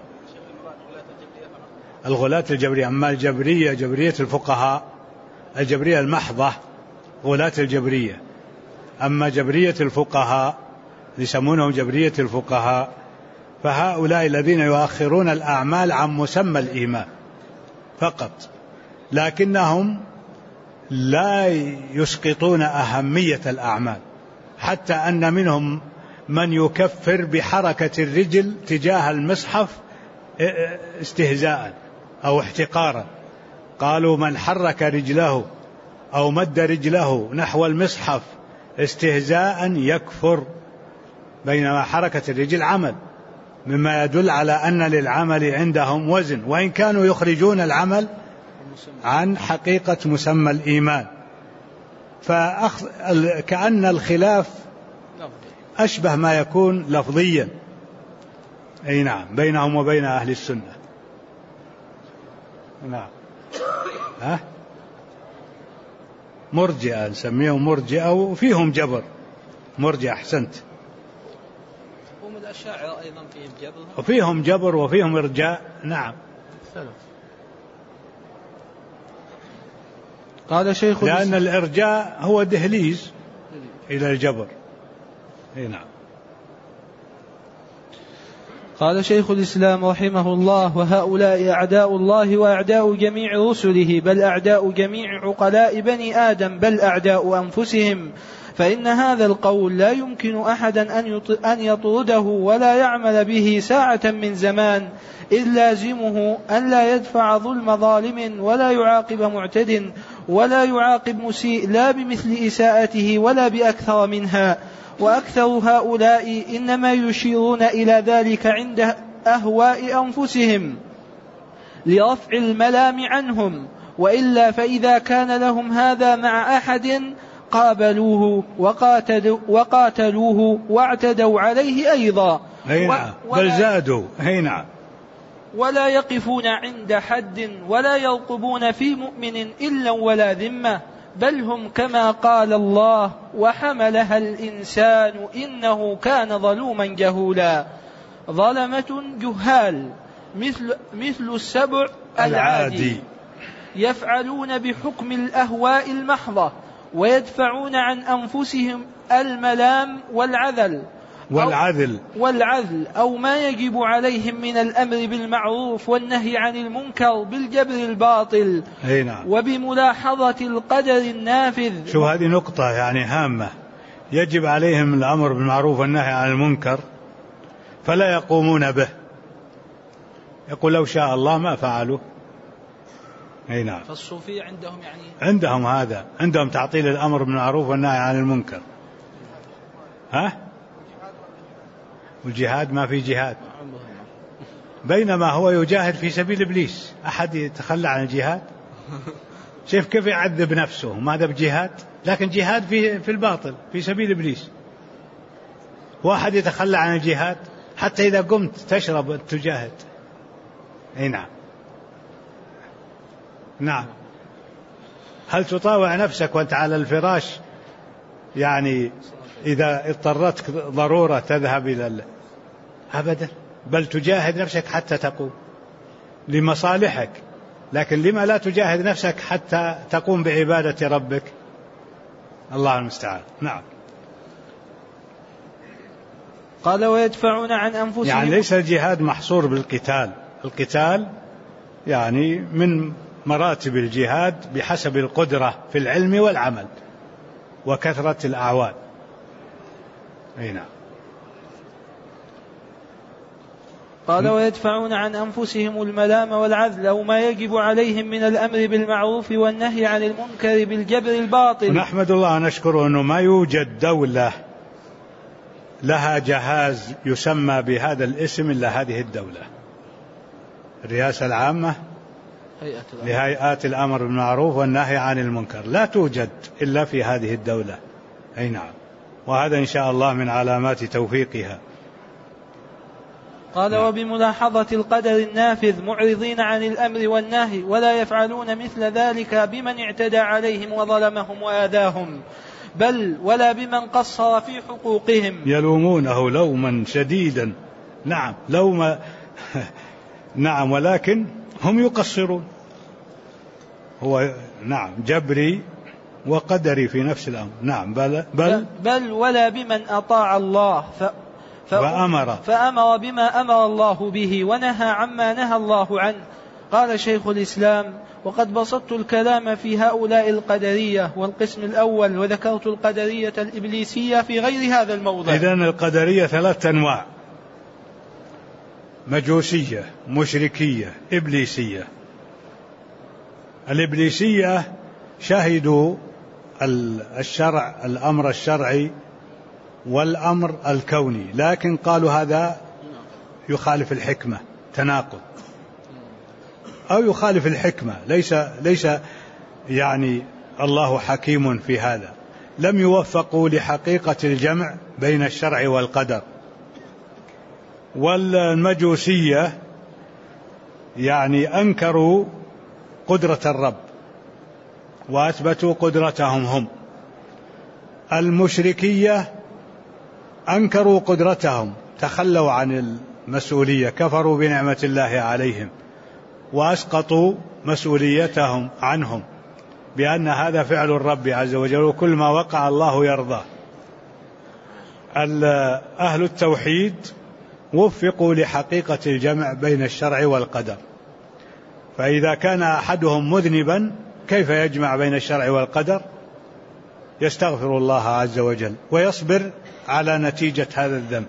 Speaker 1: الغلاة الجبرية. أما الجبرية جبرية الفقهاء، الجبرية المحضة غلاة الجبرية. أما جبرية الفقهاء يسمونهم جبرية الفقهاء، فهؤلاء الذين يؤخرون الأعمال عن مسمى الإيمان فقط، لكنهم لا يسقطون أهمية الأعمال، حتى أن منهم من يكفر بحركة الرجل تجاه المصحف استهزاء أو احتقارا. قالوا من حرك رجله أو مد رجله نحو المصحف استهزاء يكفر، بينما حركة الرجل عمل، مما يدل على أن للعمل عندهم وزن، وإن كانوا يخرجون العمل عن حقيقة مسمى الإيمان. فكأن الخلاف أشبه ما يكون لفظيا، أي نعم، بينهم وبين أهل السنة. نعم، مرجئة نسميهم مرجئة، وفيهم جبر. مرجئة، أحسنت.
Speaker 2: هم الأشاعرة أيضا فيهم جبر،
Speaker 1: وفيهم جبر وفيهم إرجاء. نعم.
Speaker 2: قال شيخ
Speaker 1: لأن الإرجاء هو دهليز إلى الجبر. نعم.
Speaker 2: قال شيخ الإسلام رحمه الله: وهؤلاء أعداء الله وأعداء جميع رسله، بل أعداء جميع عقلاء بني آدم، بل أعداء أنفسهم. فإن هذا القول لا يمكن أحدا أن يطرده ولا يعمل به ساعة من زمان، إذ لازمه أن لا يدفع ظلم ظالم ولا يعاقب معتد ولا يعاقب مسيء، لا بمثل إساءته ولا بأكثر منها. وأكثر هؤلاء إنما يشيرون إلى ذلك عند أهواء أنفسهم لرفع الملام عنهم، وإلا فإذا كان لهم هذا مع أحد قابلوه وقاتلوه واعتدوا عليه أيضا.
Speaker 1: بل زادوا. نعم.
Speaker 2: ولا يقفون عند حد ولا يرقبون في مؤمن إلا ولا ذمة، بل هم كما قال الله: وحملها الإنسان إنه كان ظلوما جهولا. ظلمة جهال مثل السبع العادي، يفعلون بحكم الأهواء المحضة، ويدفعون عن أنفسهم الملام والعذل أو ما يجب عليهم من الأمر بالمعروف والنهي عن المنكر بالجبر الباطل. وبملاحظة القدر النافذ.
Speaker 1: شو هذه نقطة يعني هامة، يجب عليهم الأمر بالمعروف والنهي عن المنكر فلا يقومون به، يقول لو شاء الله ما فعلوا. نعم.
Speaker 2: فالصوفية عندهم
Speaker 1: عندهم هذا، عندهم تعطيل الأمر بالمعروف والنهي عن المنكر. والجهاد ما في جهاد، بينما هو يجاهد في سبيل إبليس. أحد يتخلى عن الجهاد؟ شوف كيف يعذب نفسه، ماذا بجهاد، لكن جهاد في الباطل في سبيل إبليس. واحد يتخلى عن الجهاد حتى إذا قمت تشرب تجاهد. نعم. هل تطاوع نفسك وأنت على الفراش؟ يعني إذا اضطرتك ضرورة تذهب إلى أبدا، بل تجاهد نفسك حتى تقوم لمصالحك. لكن لما لا تجاهد نفسك حتى تقوم بعبادة ربك؟ الله المستعان. نعم.
Speaker 2: قال ويدفعون عن أنفسهم،
Speaker 1: يعني ليس الجهاد محصور بالقتال، القتال يعني من مراتب الجهاد بحسب القدرة في العلم والعمل وكثرة الأعوان. نعم.
Speaker 2: قال ويدفعون عن أنفسهم الملام والعذل أو ما يجب عليهم من الأمر بالمعروف والنهي عن المنكر بالجبر الباطل.
Speaker 1: ونحمد الله ونشكره أنه ما يوجد دولة لها جهاز يسمى بهذا الاسم إلا هذه الدولة، الرئاسة العامة لهيئات الأمر بالمعروف والنهي عن المنكر، لا توجد إلا في هذه الدولة. أي نعم. وهذا إن شاء الله من علامات توفيقها.
Speaker 2: قال وبملاحظة القدر النافذ معرضين عن الأمر والنهي ولا يفعلون مثل ذلك بمن اعتدى عليهم وظلمهم وآذاهم، بل ولا بمن قصر في حقوقهم.
Speaker 1: يلومونه لوما شديدا. نعم لوم نعم، ولكن هم يقصرون. هو نعم جبري وقدري في نفس الأمر. نعم. بل
Speaker 2: ولا بمن أطاع الله فأمر بما أمر الله به ونهى عما نهى الله عنه. قال شيخ الإسلام وقد بسطت الكلام في هؤلاء القدرية والقسم الأول، وذكرت القدرية الإبليسية في غير هذا الموضع.
Speaker 1: إذن القدرية 3 أنواع: مجوسية، مشركية، إبليسية. الإبليسية شهدوا الشرع، الأمر الشرعي والأمر الكوني، لكن قالوا هذا يخالف الحكمة، تناقض، أو يخالف الحكمة، ليس يعني الله حكيم في هذا. لم يوفقوا لحقيقة الجمع بين الشرع والقدر. والمجوسية يعني أنكروا قدرة الرب وأثبتوا قدرتهم هم. المشركية أنكروا قدرتهم، تخلوا عن المسؤولية، كفروا بنعمة الله عليهم وأسقطوا مسؤوليتهم عنهم بأن هذا فعل الرب عز وجل، وكل ما وقع الله يرضاه. أهل التوحيد وفقوا لحقيقة الجمع بين الشرع والقدر، فإذا كان أحدهم مذنبا كيف يجمع بين الشرع والقدر؟ يستغفر الله عز وجل ويصبر على نتيجة هذا الذنب.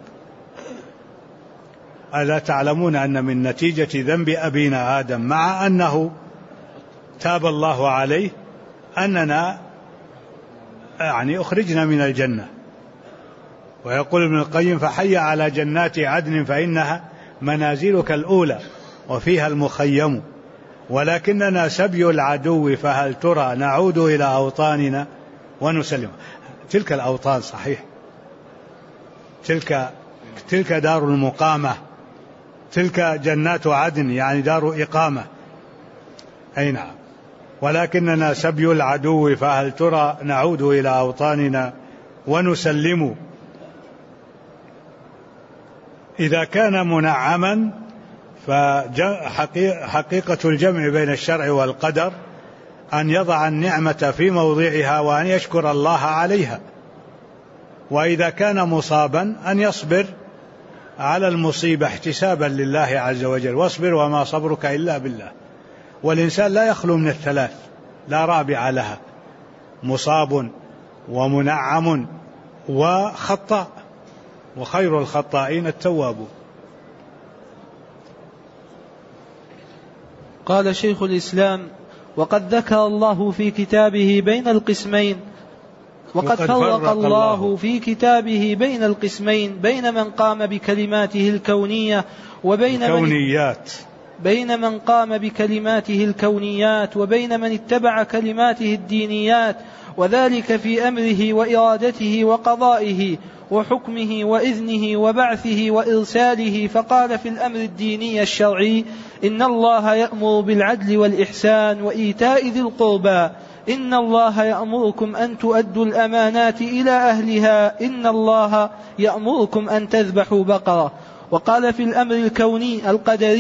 Speaker 1: ألا تعلمون أن من نتيجة ذنب أبينا آدم مع أنه تاب الله عليه أننا يعني أخرجنا من الجنة؟ ويقول ابن القيم فحي على جنات عدن فإنها منازلك الأولى وفيها المخيم، ولكننا سبي العدو فهل ترى نعود إلى أوطاننا ونسلم. تلك الأوطان صحيح، تلك دار المقامة، تلك جنات عدن يعني دار إقامة. أي نعم. ولكننا سبي العدو فهل ترى نعود إلى أوطاننا ونسلم. إذا كان منعما فحقيقة الجمع بين الشرع والقدر أن يضع النعمة في موضعها وأن يشكر الله عليها، وإذا كان مصابا أن يصبر على المصيبة احتسابا لله عز وجل، واصبر وما صبرك إلا بالله. والإنسان لا يخلو من الثلاث، لا رابع لها: مصاب ومنعم وخطاء، وخير الخطائين التوابون.
Speaker 2: قال شيخ الإسلام وقد ذكر الله في كتابه بين القسمين، وقد فرق الله في كتابه بين القسمين بين من قام بكلماته الكونية بين من قام بكلماته الكونيات وبين من اتبع كلماته الدينيات، وذلك في أمره وإرادته وقضائه وحكمه وإذنه وبعثه وإرساله. فقال في الأمر الديني الشرعي: إن الله يأمر بالعدل والإحسان وإيتاء ذي القربى، إن الله يأمركم أن تؤدوا الأمانات إلى أهلها، إن الله يأمركم أن تذبحوا بقرة. وقال في الأمر الكوني القدري: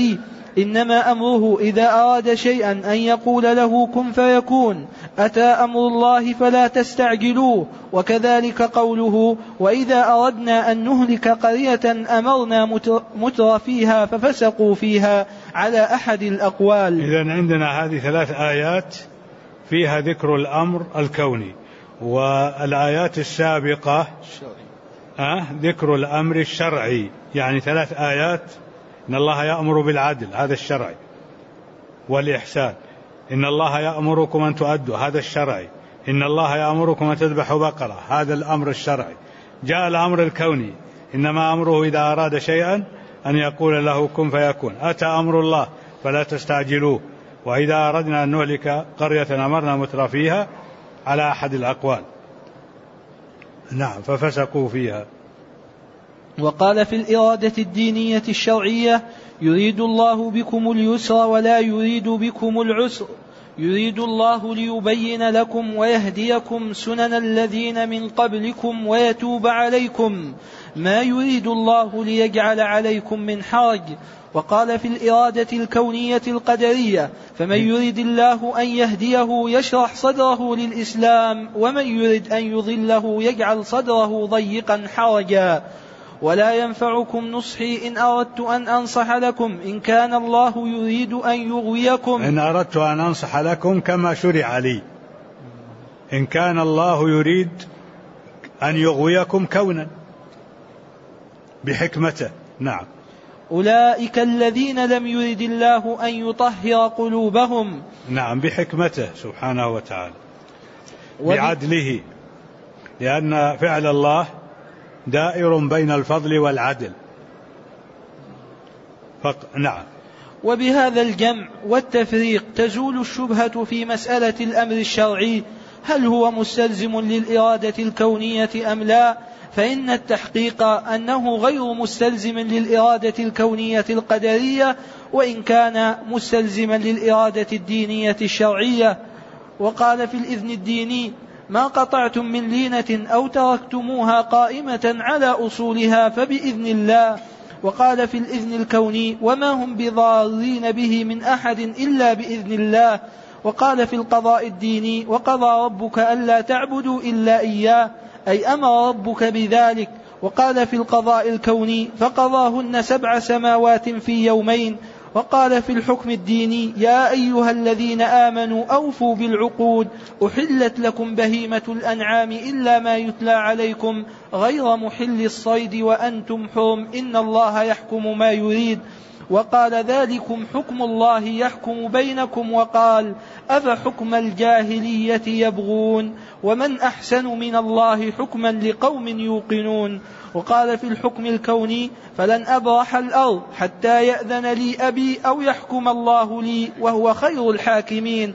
Speaker 2: إنما أمره إذا أراد شيئا أن يقول له كن فيكون. أتى أمر الله فلا تستعجلوه. وكذلك قوله وإذا أردنا أن نهلك قرية أمرنا متر فيها ففسقوا فيها على أحد الأقوال.
Speaker 1: إذن عندنا هذه 3 آيات فيها ذكر الأمر الكوني، والآيات السابقة ذكر الأمر الشرعي، يعني 3 آيات. إن الله يأمر بالعدل، هذا الشرعي، والإحسان. إن الله يأمركم أن تؤدوا، هذا الشرعي. إن الله يأمركم أن تذبحوا بقرة، هذا الأمر الشرعي. جاء الأمر الكوني، إنما أمره إذا أراد شيئا أن يقول له كن فيكون. أتى أمر الله فلا تستعجلوه. وإذا أردنا أن نهلك قرية أمرنا متر فيها على أحد الأقوال. نعم، ففسقوا فيها.
Speaker 2: وقال في الإرادة الدينية الشرعية يريد الله بكم اليسر ولا يريد بكم العسر، يريد الله ليبين لكم ويهديكم سنن الذين من قبلكم ويتوب عليكم، ما يريد الله ليجعل عليكم من حرج. وقال في الإرادة الكونية القدرية فمن يريد الله أن يهديه يشرح صدره للإسلام، ومن يريد أن يضله يجعل صدره ضيقا حرجا. ولا ينفعكم نصحي إن أردت أن أنصح لكم إن كان الله يريد أن يغويكم.
Speaker 1: إن أردت أن أنصح لكم كما شرع لي، إن كان الله يريد أن يغويكم كونا بحكمته. نعم.
Speaker 2: أولئك الذين لم يرد الله أن يطهر قلوبهم.
Speaker 1: نعم، بحكمته سبحانه وتعالى، بعدله، لأن فعل الله دائر بين الفضل والعدل. نعم.
Speaker 2: وبهذا الجمع والتفريق تزول الشبهة في مسألة الأمر الشرعي، هل هو مستلزم للإرادة الكونية أم لا؟ فإن التحقيق أنه غير مستلزم للإرادة الكونية القدرية، وإن كان مستلزما للإرادة الدينية الشرعية. وقال في الإذن الديني ما قطعتم من لينة أو تركتموها قائمة على أصولها فبإذن الله. وقال في الإذن الكوني وما هم بضارين به من أحد إلا بإذن الله. وقال في القضاء الديني وقضى ربك ألا تعبدوا إلا إياه، أي أمر ربك بذلك. وقال في القضاء الكوني فقضاهن 7 سماوات في يومين. وقال في الحكم الديني يا أيها الذين آمنوا أوفوا بالعقود، أحلت لكم بهيمة الأنعام إلا ما يتلى عليكم غير محل الصيد وأنتم حرم إن الله يحكم ما يريد. وقال ذلكم حكم الله يحكم بينكم. وقال أفحكم الجاهلية يبغون ومن أحسن من الله حكما لقوم يوقنون. وقال في الحكم الكوني فلن أبرح الأرض حتى يأذن لي أبي أو يحكم الله لي وهو خير الحاكمين.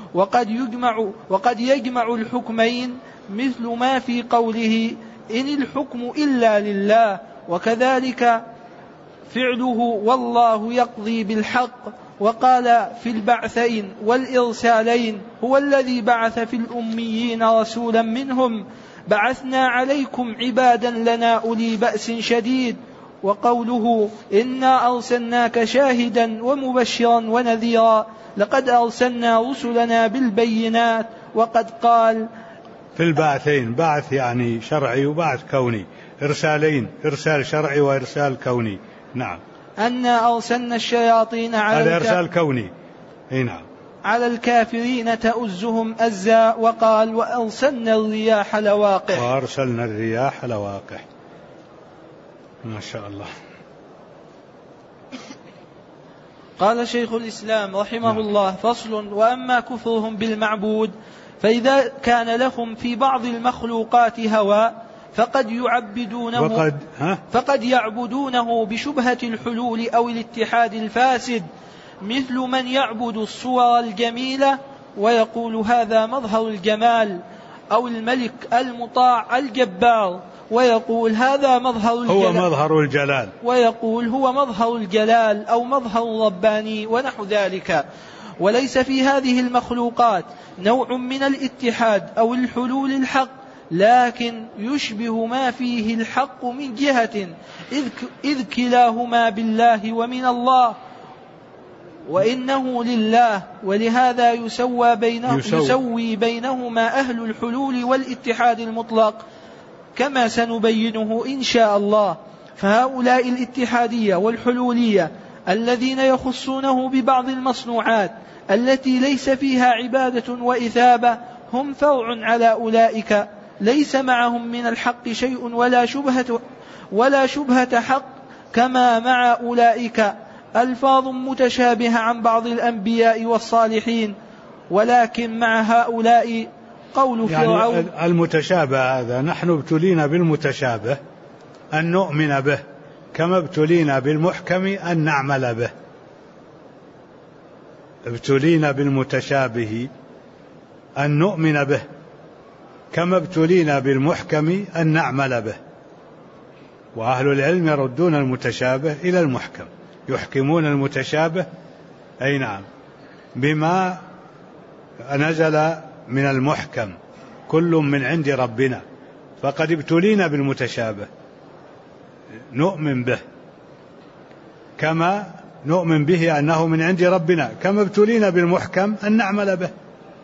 Speaker 2: وقد يجمع الحكمين مثل ما في قوله إن الحكم إلا لله، وكذلك فعله والله يقضي بالحق. وقال في البعثين والإرسالين هو الذي بعث في الأميين رسولا منهم بعثنا عليكم عبادا لنا أولي بأس شديد. وقوله إنا أرسلناك شاهدا ومبشرا ونذيرا لقد أرسلنا رسلنا بالبينات. وقد قال
Speaker 1: في البعثين، بعث يعني شرعي وبعث كوني، إرسالين، إرسال شرعي وإرسال كوني. نعم.
Speaker 2: أنا أرسلنا الشياطين
Speaker 1: هذا إرسال كوني. نعم.
Speaker 2: على الكافرين تؤزهم أزا. وقال وأرسلنا الرياح لواقح.
Speaker 1: وأرسلنا الرياح لواقح. ما شاء الله.
Speaker 2: قال شيخ الإسلام رحمه الله فصل. وأما كفرهم بالمعبود فإذا كان لهم في بعض المخلوقات هوى فقد يعبدونه بشبهة الحلول أو الاتحاد الفاسد، مثل من يعبد الصور الجميلة ويقول هذا مظهر الجمال، أو الملك المطاع الجبار ويقول هذا مظهر الجلال ويقول هو مظهر الجلال أو مظهر الرباني ونحو ذلك. وليس في هذه المخلوقات نوع من الاتحاد أو الحلول الحق، لكن يشبه ما فيه الحق من جهة إذ كلاهما بالله ومن الله، وإنه لله، ولهذا يسوي بينهما أهل الحلول والاتحاد المطلق كما سنبينه إن شاء الله. فهؤلاء الاتحادية والحلولية الذين يخصونه ببعض المصنوعات التي ليس فيها عبادة وإثابة هم فرع على أولئك، ليس معهم من الحق شيء ولا شبهة حق كما مع أولئك ألفاظ متشابهة عن بعض الأنبياء والصالحين، ولكن مع هؤلاء قول فرعون.
Speaker 1: يعني المتشابه هذا نحن ابتلينا بالمتشابه أن نؤمن به كما ابتلينا بالمحكم أن نعمل به. ابتلينا بالمتشابه أن نؤمن به كما ابتلينا بالمحكم أن نعمل به. وأهل العلم يردون المتشابه إلى المحكم، يحكمون المتشابه أي نعم بما نزل من المحكم كل من عند ربنا. فقد ابتلينا بالمتشابه نؤمن به كما نؤمن به أنه من عند ربنا، كما ابتلينا بالمحكم أن نعمل به.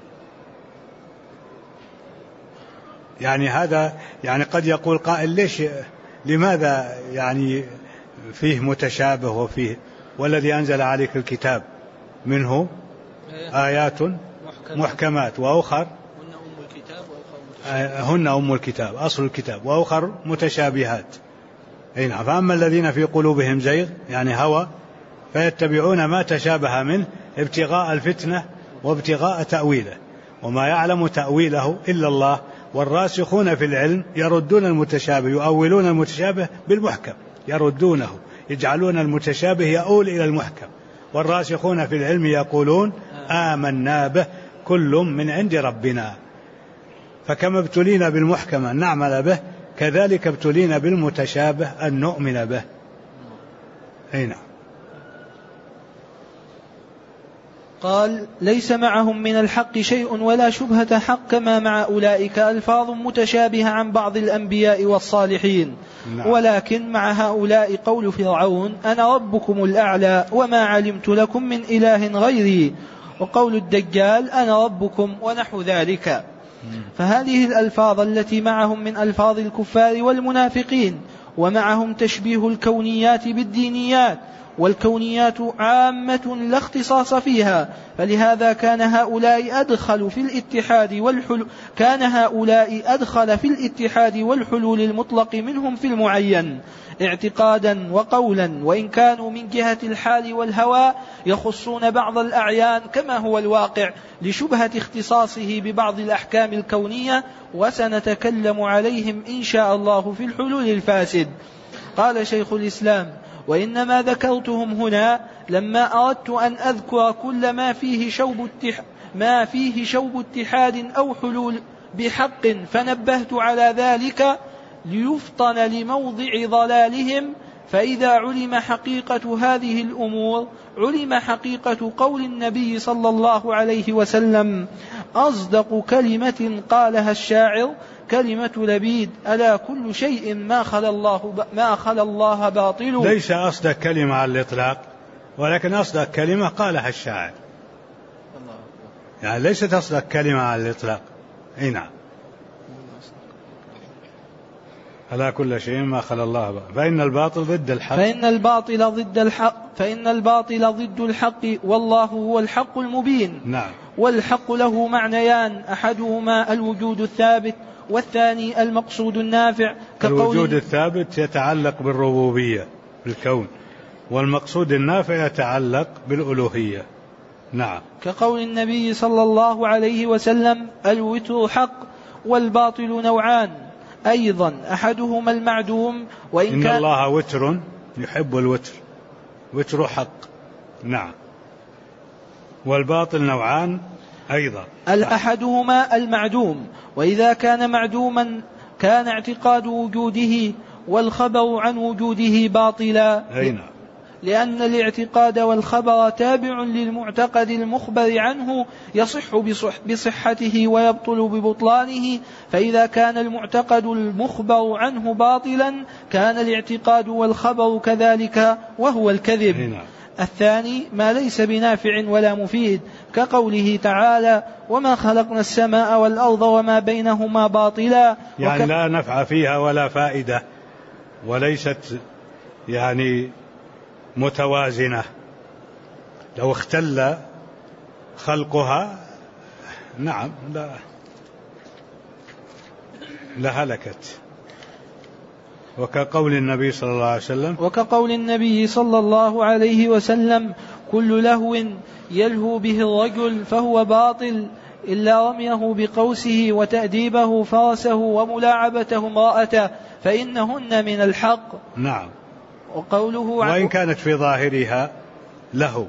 Speaker 1: يعني هذا يعني قد يقول قائل لماذا يعني فيه متشابه وفيه والذي أنزل عليك الكتاب منه آيات محكمات وأخر هن أم الكتاب أصل الكتاب وأخر متشابهات. نعم. فأما الذين في قلوبهم زيغ يعني هوى فيتبعون ما تشابه منه ابتغاء الفتنة وابتغاء تأويله وما يعلم تأويله إلا الله. والراسخون في العلم يردون المتشابه، يؤولون المتشابه بالمحكم، يردونه يجعلون المتشابه يؤول إلى المحكم. والراسخون في العلم يقولون آمنا به كل من عند ربنا. فكما ابتلينا بالمحكم أن نعمل به كذلك ابتلينا بالمتشابه أن نؤمن به. هنا
Speaker 2: قال ليس معهم من الحق شيء ولا شبهة حق كما مع أولئك ألفاظ متشابهة عن بعض الأنبياء والصالحين.
Speaker 1: نعم.
Speaker 2: ولكن مع هؤلاء قول فرعون أنا ربكم الأعلى وما علمت لكم من إله غيري، وقول الدجال أنا ربكم ونحو ذلك. فهذه الألفاظ التي معهم من ألفاظ الكفار والمنافقين، ومعهم تشبيه الكونيات بالدينيات، والكونيات عامة لا اختصاص فيها. فلهذا كان هؤلاء أدخل في الاتحاد والحلول المطلق منهم في المعين اعتقادا وقولا، وإن كانوا من جهة الحال والهوى يخصون بعض الأعيان كما هو الواقع لشبهة اختصاصه ببعض الأحكام الكونية، وسنتكلم عليهم إن شاء الله في الحلول الفاسد. قال شيخ الإسلام وإنما ذكرتهم هنا لما أردت أن أذكر كل ما فيه شوب اتحاد أو حلول بحق، فنبهت على ذلك ليفطن لموضع ضلالهم. فإذا علم حقيقة هذه الأمور علم حقيقة قول النبي صلى الله عليه وسلم أصدق كلمة قالها الشاعر كلمة لبيد ألا كل شيء ما خلا الله باطل.
Speaker 1: ليس أصدق كلمة على الإطلاق، ولكن أصدق كلمة قالها الشاعر، يعني ليست أصدق كلمة على الإطلاق. نعم. ألا كل شيء ما خلا الله باطل فإن الباطل ضد الحق فإن الباطل ضد الحق والله هو الحق المبين. نعم.
Speaker 2: والحق له معنيان أحدهما الوجود الثابت والثاني المقصود النافع.
Speaker 1: الوجود الثابت يتعلق بالربوبية بالكون، والمقصود النافع يتعلق بالألوهية. نعم.
Speaker 2: كقول النبي صلى الله عليه وسلم الوتر حق والباطل نوعان أيضا أحدهما المعدوم
Speaker 1: إن الله وتر يحب الوتر، وتر حق. نعم. والباطل نوعان أيضا
Speaker 2: أحدهما المعدوم، وإذا كان معدوما كان اعتقاد وجوده والخبر عن وجوده باطلا. لأن الاعتقاد والخبر تابع للمعتقد المخبر عنه يصح بصحته ويبطل ببطلانه. فإذا كان المعتقد المخبر عنه باطلا كان الاعتقاد والخبر كذلك وهو الكذب. الثاني ما ليس بنافع ولا مفيد، كقوله تعالى وما خلقنا السماء والأرض وما بينهما باطلا،
Speaker 1: يعني لا نفع فيها ولا فائدة، وليست يعني متوازنة. لو اختل خلقها نعم لهلكت. وكقول النبي صلى الله عليه وسلم
Speaker 2: كل لهو يلهو به الرجل فهو باطل إلا رميه بقوسه وتأديبه فرسه وملاعبته امرأته فإنهن من الحق.
Speaker 1: نعم.
Speaker 2: وقوله
Speaker 1: وإن كانت في ظاهرها لهو.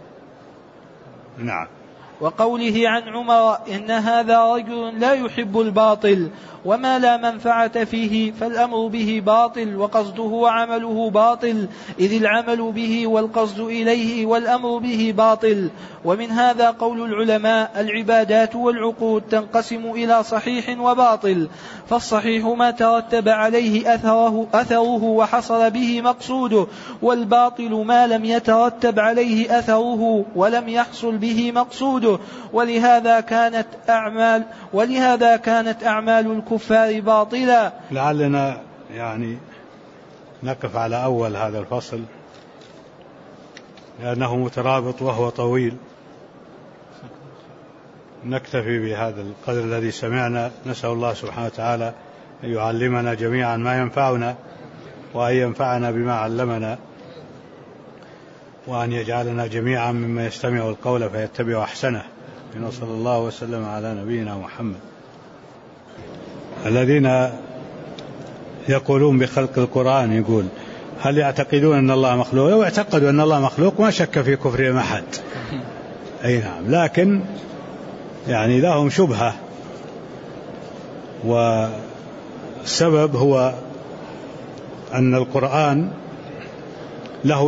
Speaker 1: نعم.
Speaker 2: وقوله عن عمر إن هذا رجل لا يحب الباطل وما لا منفعة فيه فالأمر به باطل وقصده وعمله باطل، إذ العمل به والقصد إليه والأمر به باطل. ومن هذا قول العلماء العبادات والعقود تنقسم إلى صحيح وباطل، فالصحيح ما ترتب عليه أثره وحصل به مقصوده، والباطل ما لم يترتب عليه أثره ولم يحصل به مقصوده. ولهذا كانت أعمال الكفار باطلا.
Speaker 1: لعلنا يعني نقف على أول هذا الفصل لأنه مترابط وهو طويل. نكتفي بهذا القدر الذي سمعنا. نسأل الله سبحانه وتعالى أن يعلمنا جميعا ما ينفعنا وأن ينفعنا بما علمنا، وأن يجعلنا جميعا مما يستمع القول فيتبع أحسنه. صلى الله وسلم على نبينا محمد. الذين يقولون بخلق القرآن يقول هل يعتقدون أن الله مخلوق؟ لو اعتقدوا أن الله مخلوق ما شك في كفرهم أحد. أي نعم، لكن يعني لهم شبهة، والسبب هو أن القرآن له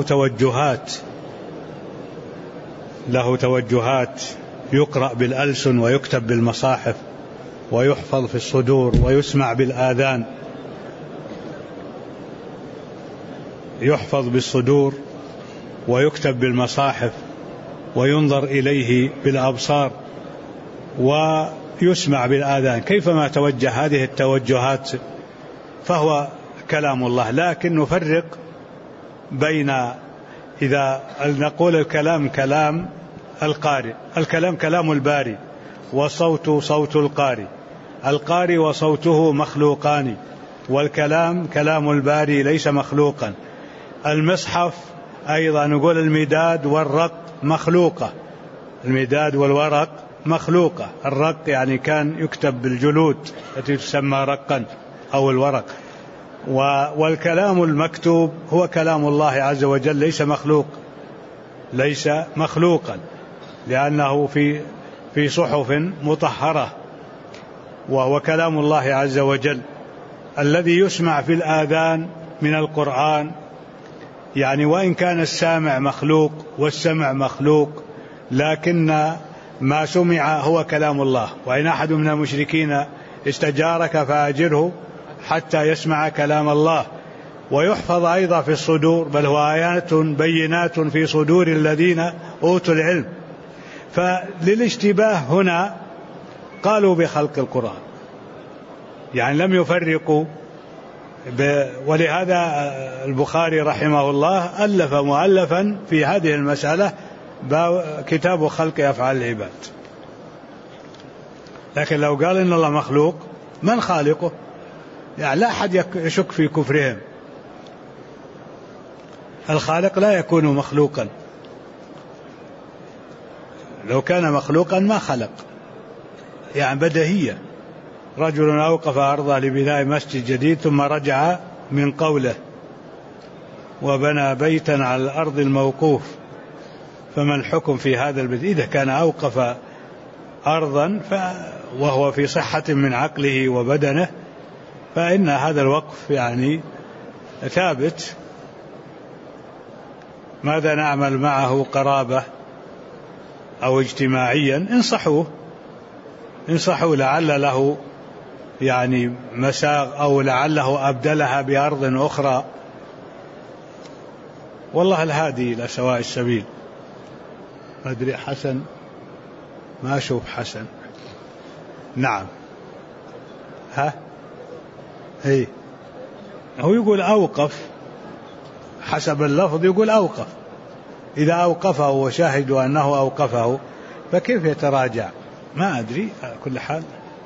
Speaker 1: توجهات يقرأ بالألسن ويكتب بالمصاحف ويحفظ في الصدور ويسمع بالآذان، يحفظ بالصدور ويكتب بالمصاحف وينظر إليه بالأبصار ويسمع بالآذان. كيفما توجه هذه التوجهات فهو كلام الله، لكن نفرق بين إذا نقول الكلام كلام القارئ، الكلام كلام الباري والصوت صوت القارئ وصوته مخلوقان، والكلام كلام الباري ليس مخلوقا. المصحف أيضا نقول المداد والرق مخلوقة، المداد والورق مخلوقة. الرق يعني كان يكتب بالجلود التي تسمى رقا أو الورق، والكلام المكتوب هو كلام الله عز وجل ليس مخلوقا لأنه في صحف مطهرة، وهو كلام الله عز وجل. الذي يسمع في الآذان من القرآن يعني وإن كان السامع مخلوق والسمع مخلوق، لكن ما سمع هو كلام الله. وإن أحد من المشركين استجارك فأجره حتى يسمع كلام الله. ويحفظ أيضا في الصدور، بل هو آيات بينات في صدور الذين أوتوا العلم. فللاشتباه هنا قالوا بخلق القرآن، يعني لم يفرقوا ولهذا البخاري رحمه الله ألف مؤلفا في هذه المسألة، كتاب خلق أفعال العباد. لكن لو قال إن الله مخلوق، من خالقه؟ يعني لا أحد يشك في كفرهم. الخالق لا يكون مخلوقا، لو كان مخلوقا ما خلق، يعني بديهية. رجل أوقف أرضه لبناء مسجد جديد ثم رجع من قوله وبنى بيتا على الأرض الموقوف، فما الحكم في هذا البيت؟ إذا كان أوقف أرضا وهو في صحة من عقله وبدنه فإن هذا الوقف يعني ثابت. ماذا نعمل معه؟ قرابة أو اجتماعيا؟ انصحوه لعل له يعني مساغ، أو لعله أبدلها بأرض أخرى. والله الهادي إلى سواء السبيل. ما أدري حسن، ما أشوف حسن. نعم. هي هو يقول أوقف، حسب اللفظ يقول أوقف. إذا أوقفه وشاهدوا أنه أوقفه فكيف يتراجع؟ ما أدري. على كل حال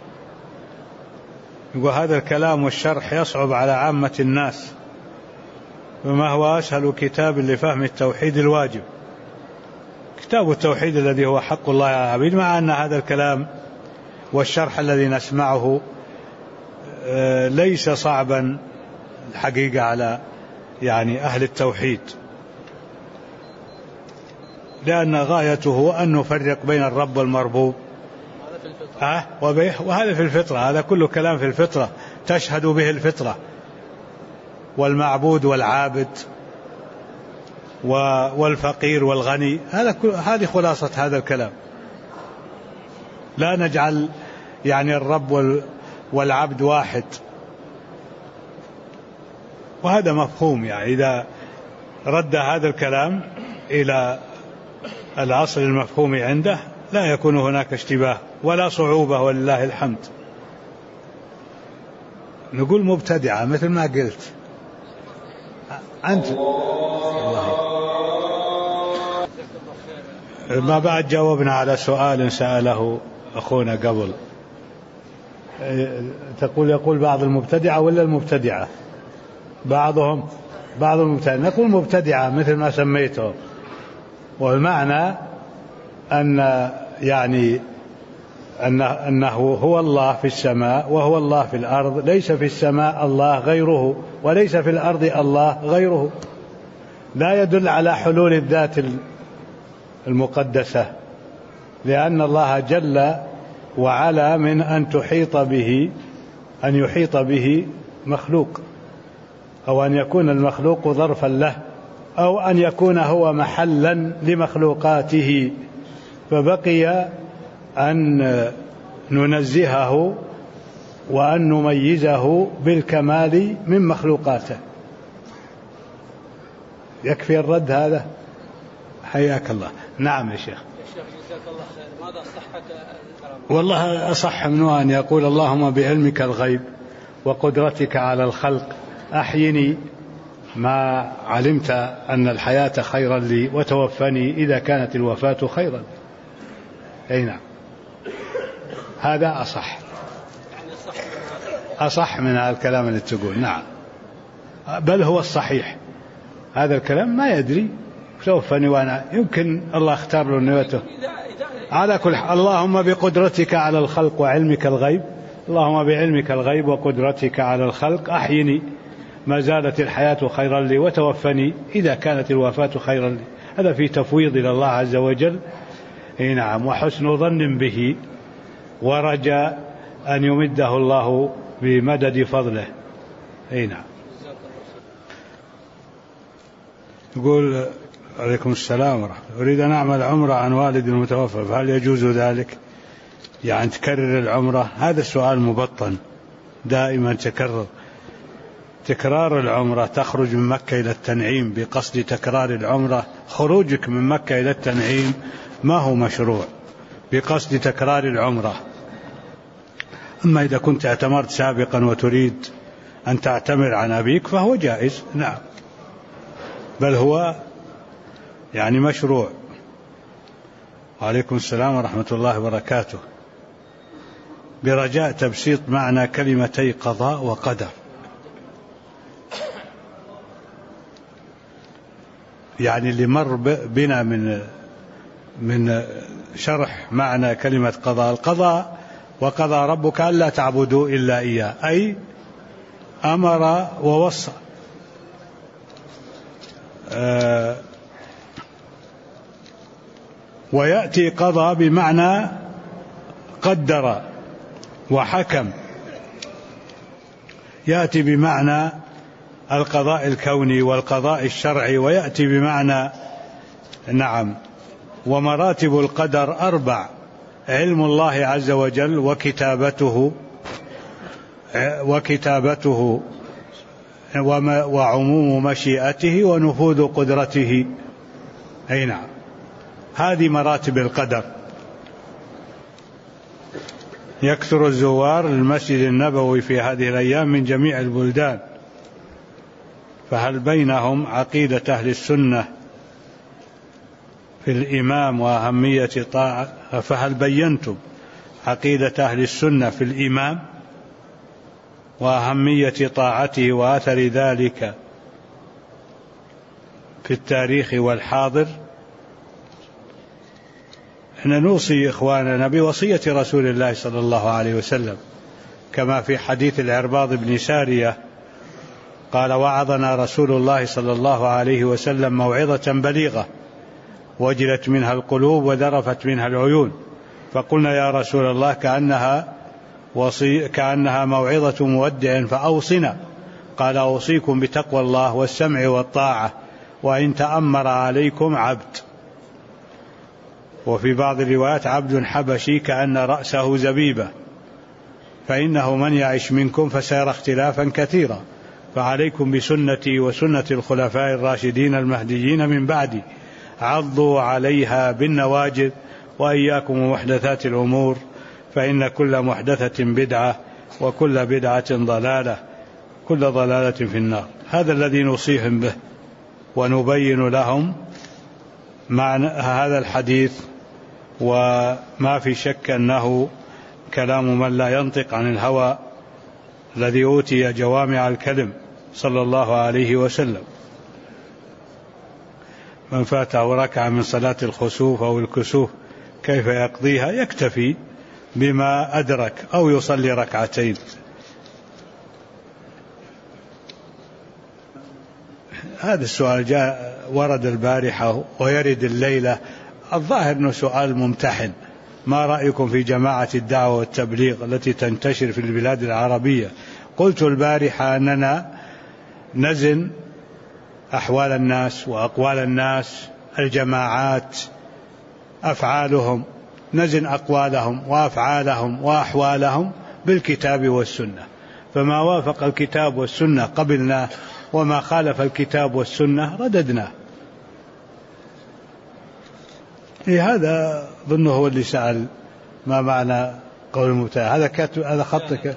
Speaker 1: يقول هذا الكلام والشرح يصعب على عامة الناس، وما هو أسهل كتاب لفهم التوحيد الواجب؟ كتاب التوحيد الذي هو حق الله على العبيد، مع أن هذا الكلام والشرح الذي نسمعه ليس صعبا الحقيقة على يعني أهل التوحيد، لأن غايته أن نفرق بين الرب والمربوب. وهذا في الفطرة، هذا كله كلام في الفطرة تشهد به الفطرة، والمعبود والعابد والفقير والغني، هذه خلاصة هذا الكلام. لا نجعل يعني الرب والعبد واحد، وهذا مفهوم. يعني إذا رد هذا الكلام إلى الأصل المفهوم عنده لا يكون هناك اشتباه ولا صعوبة، ولله الحمد. نقول مبتدعة مثل ما قلت أنت. ما بعد جاوبنا على سؤال سأله أخونا قبل، يقول بعض المبتدعة ولا المبتدعة؟ بعض المبتدعة، نقول مبتدعة مثل ما سميته، والمعنى أن يعني أنه هو الله في السماء وهو الله في الأرض، ليس في السماء الله غيره وليس في الأرض الله غيره. لا يدل على حلول الذات المقدسة، لأن الله جل وعلا من أن يحيط به مخلوق، أو أن يكون المخلوق ظرفا له، أو أن يكون هو محلا لمخلوقاته، فبقي أن ننزهه وأن نميزه بالكمال من مخلوقاته. يكفي الرد هذا؟ حياك الله. نعم يا شيخ.
Speaker 2: جزاك الله خير. ماذا صحة الكلام؟
Speaker 1: والله أصح منه أن يقول اللهم بعلمك الغيب وقدرتك على الخلق أحيني ما علمت أن الحياة خيرا لي، وتوفني إذا كانت الوفاة خيرا. أي نعم، هذا أصح من الكلام اللي تقول. نعم، بل هو الصحيح. هذا الكلام ما يدري، توفني وأنا يمكن الله اختار له نيته. على كل حال، اللهم بقدرتك على الخلق وعلمك الغيب، اللهم بعلمك الغيب وقدرتك على الخلق أحيني ما زالت الحياة خيرا لي، وتوفني إذا كانت الوفاة خيرا لي. هذا في تفويض إلى الله عز وجل. نعم، وحسن ظن به، ورجاء أن يمده الله بمدد فضله. نعم. يقول عليكم السلام ورحمة الله، أريد أن أعمل عمرة عن والد المتوفى، فهل يجوز ذلك؟ يعني تكرر العمرة؟ هذا السؤال مبطن دائما تكرار العمرة. تخرج من مكة إلى التنعيم بقصد تكرار العمرة، خروجك من مكة إلى التنعيم ما هو مشروع بقصد تكرار العمرة. أما إذا كنت اعتمرت سابقا وتريد أن تعتمر عن أبيك فهو جائز. نعم، بل هو يعني مشروع. وعليكم السلام ورحمة الله وبركاته. برجاء تبسيط معنى كلمتي قضاء وقدر. يعني اللي مر بنا من شرح معنى كلمة قضاء. القضاء وقضى ربك ألا تعبدوا إلا إياه، أي أمر ووصى. ويأتي قضى بمعنى قدر وحكم، يأتي بمعنى القضاء الكوني والقضاء الشرعي، ويأتي بمعنى نعم. ومراتب القدر 4: علم الله عز وجل، وكتابته وعموم مشيئته ونفوذ قدرته. أي نعم، هذه مراتب القدر. يكثر الزوار للمسجد النبوي في هذه الأيام من جميع البلدان، فهل بينهم عقيدة أهل السنة في الإمام وأهمية طاعة؟ فهل بينتم عقيدة أهل السنة في الإمام وأهمية طاعته وأثر ذلك في التاريخ والحاضر؟ احنا نوصي إخواننا بوصية رسول الله صلى الله عليه وسلم، كما في حديث العرباض بن سارية قال: وعظنا رسول الله صلى الله عليه وسلم موعظة بليغة وجلت منها القلوب وذرفت منها العيون، فقلنا يا رسول الله كأنها موعظة مودع فأوصنا. قال: أوصيكم بتقوى الله والسمع والطاعة وإن تأمر عليكم عبد. وفي بعض الروايات: عبد حبشي كأن رأسه زبيبة، فإنه من يعش منكم فسيرى اختلافا كثيرا، فعليكم بسنتي وسنة الخلفاء الراشدين المهديين من بعدي، عضوا عليها بالنواجذ، وإياكم ومحدثات الأمور، فإن كل محدثة بدعة وكل بدعة ضلالة، كل ضلالة في النار. هذا الذي نوصيهم به ونبين لهم معنى هذا الحديث، وما في شك أنه كلام من لا ينطق عن الهوى الذي أوتي جوامع الكلم صلى الله عليه وسلم. من فاته ركعة من صلاة الخسوف أو الكسوف كيف يقضيها؟ يكتفي بما أدرك أو يصلي ركعتين. هذا السؤال جاء ورد البارحة ويرد الليلة، الظاهر أنه سؤال ممتحن. ما رأيكم في جماعة الدعوة والتبليغ التي تنتشر في البلاد العربية؟ قلت البارحة أننا نزن أحوال الناس وأقوال الناس، الجماعات أفعالهم، نزن أقوالهم وأفعالهم وأحوالهم بالكتاب والسنة، فما وافق الكتاب والسنة قبلناه، وما خالف الكتاب والسنة رددناه. هذا ظنه هو اللي سأل ما معنى قول المبتدع. هذا كاتب، هذا خطك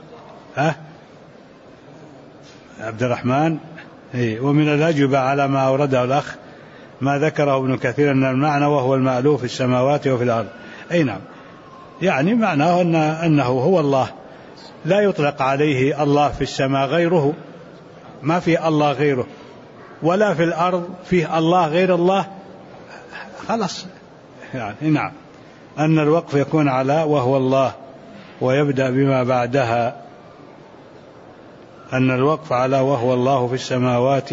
Speaker 1: عبد الرحمن. ومن الأجوبة على ما أورده الأخ ما ذكره ابن كثير أن المعنى وهو المألوف في السماوات وفي الأرض. أي نعم، يعني معناه أنه هو الله، لا يطلق عليه الله في السماء غيره، ما في الله غيره، ولا في الأرض فيه الله غير الله، خلاص. يعني نعم، أن الوقف يكون على وهو الله ويبدأ بما بعدها، أن الوقف على وهو الله في السماوات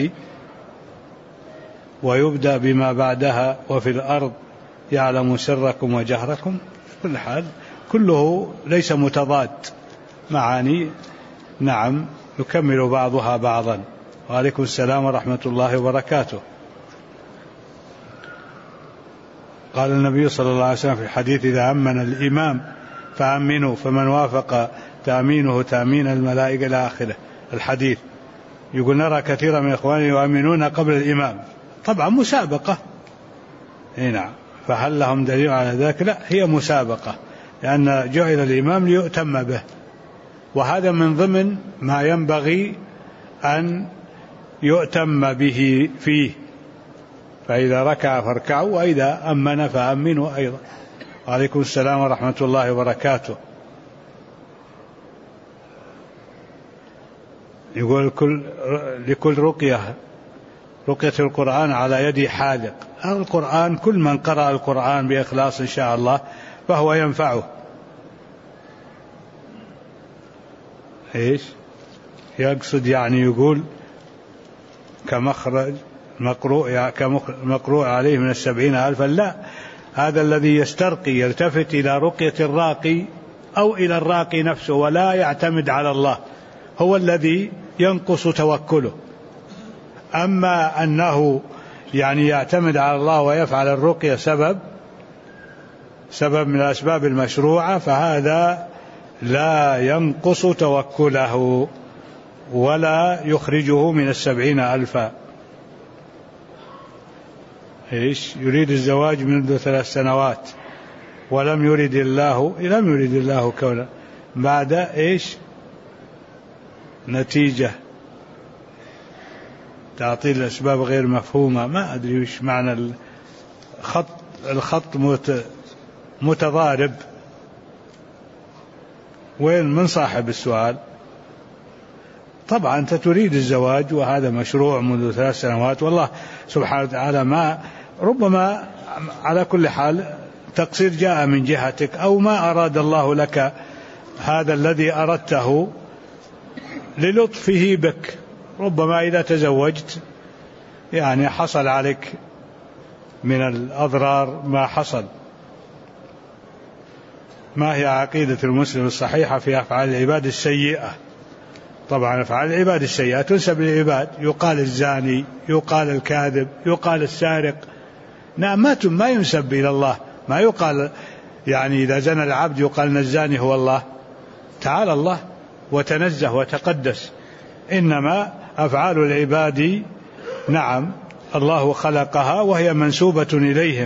Speaker 1: ويبدأ بما بعدها وفي الأرض يعلم سركم وجهركم. في كل حال كله ليس متضاد، معاني نعم يكمل بعضها بعضا. وعليكم السلام ورحمة الله وبركاته. قال النبي صلى الله عليه وسلم في الحديث: إذا أمن الإمام فأمنوا، فمن وافق تأمينه تأمين الملائكة إلى آخره الحديث. يقول: نرى كثيرا من إخواني يؤمنون قبل الإمام، طبعا مسابقة. نعم، فهل لهم دليل على ذلك؟ لا، هي مسابقة، لأن جعل الإمام ليؤتم به، وهذا من ضمن ما ينبغي أن يؤتم به فيه، فإذا ركع فاركعوا وإذا أمن فأمنوا أيضا. وعليكم السلام ورحمة الله وبركاته. يقول لكل رقية القرآن على يد حاذق. القرآن كل من قرأ القرآن بإخلاص إن شاء الله فهو ينفعه. إيش يقصد؟ يعني يقول كمخرج مقروء عليه من 70,000. لا، هذا الذي يسترقي يلتفت إلى رقية الراقي أو إلى الراقي نفسه ولا يعتمد على الله، هو الذي ينقص توكله. أما أنه يعني يعتمد على الله ويفعل الرقية سبب من الأسباب المشروعة، فهذا لا ينقص توكله ولا يخرجه من 70,000. يريد الزواج منذ 3 سنوات ولم يرد الله كونه بعد نتيجة تعطيل الأسباب غير مفهومة. ما أدري وش معنى الخط متضارب. وين من صاحب السؤال؟ طبعا أنت تريد الزواج وهذا مشروع منذ 3 سنوات، والله سبحانه وتعالى ما ربما على كل حال تقصير جاء من جهتك أو ما أراد الله لك هذا الذي أردته للطفه بك. ربما إذا تزوجت يعني حصل عليك من الأضرار ما حصل. ما هي عقيدة المسلم الصحيحة في أفعال العباد السيئة؟ طبعا أفعال العباد السيئة تنسب للعباد، يقال الزاني، يقال الكاذب، يقال السارق. نعم ما ينسب إلى الله. ما يقال يعني إذا زنى العبد يقال أن الزاني هو الله. تعالى الله وتنزه وتقدس. إنما أفعال العباد نعم الله خلقها وهي منسوبة إليهم،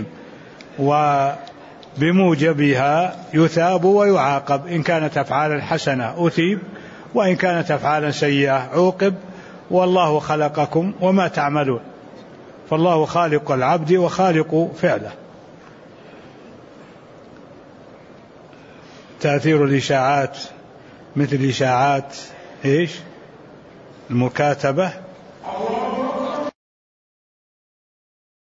Speaker 1: وبموجبها يثاب ويعاقب. إن كانت أفعالا حسنة أثيب، وإن كانت أفعالا سيئة عوقب. والله خلقكم وما تعملون، فالله خالق العبد وخالق فعله. تأثير الإشاعات مثل إشاعات المكاتبة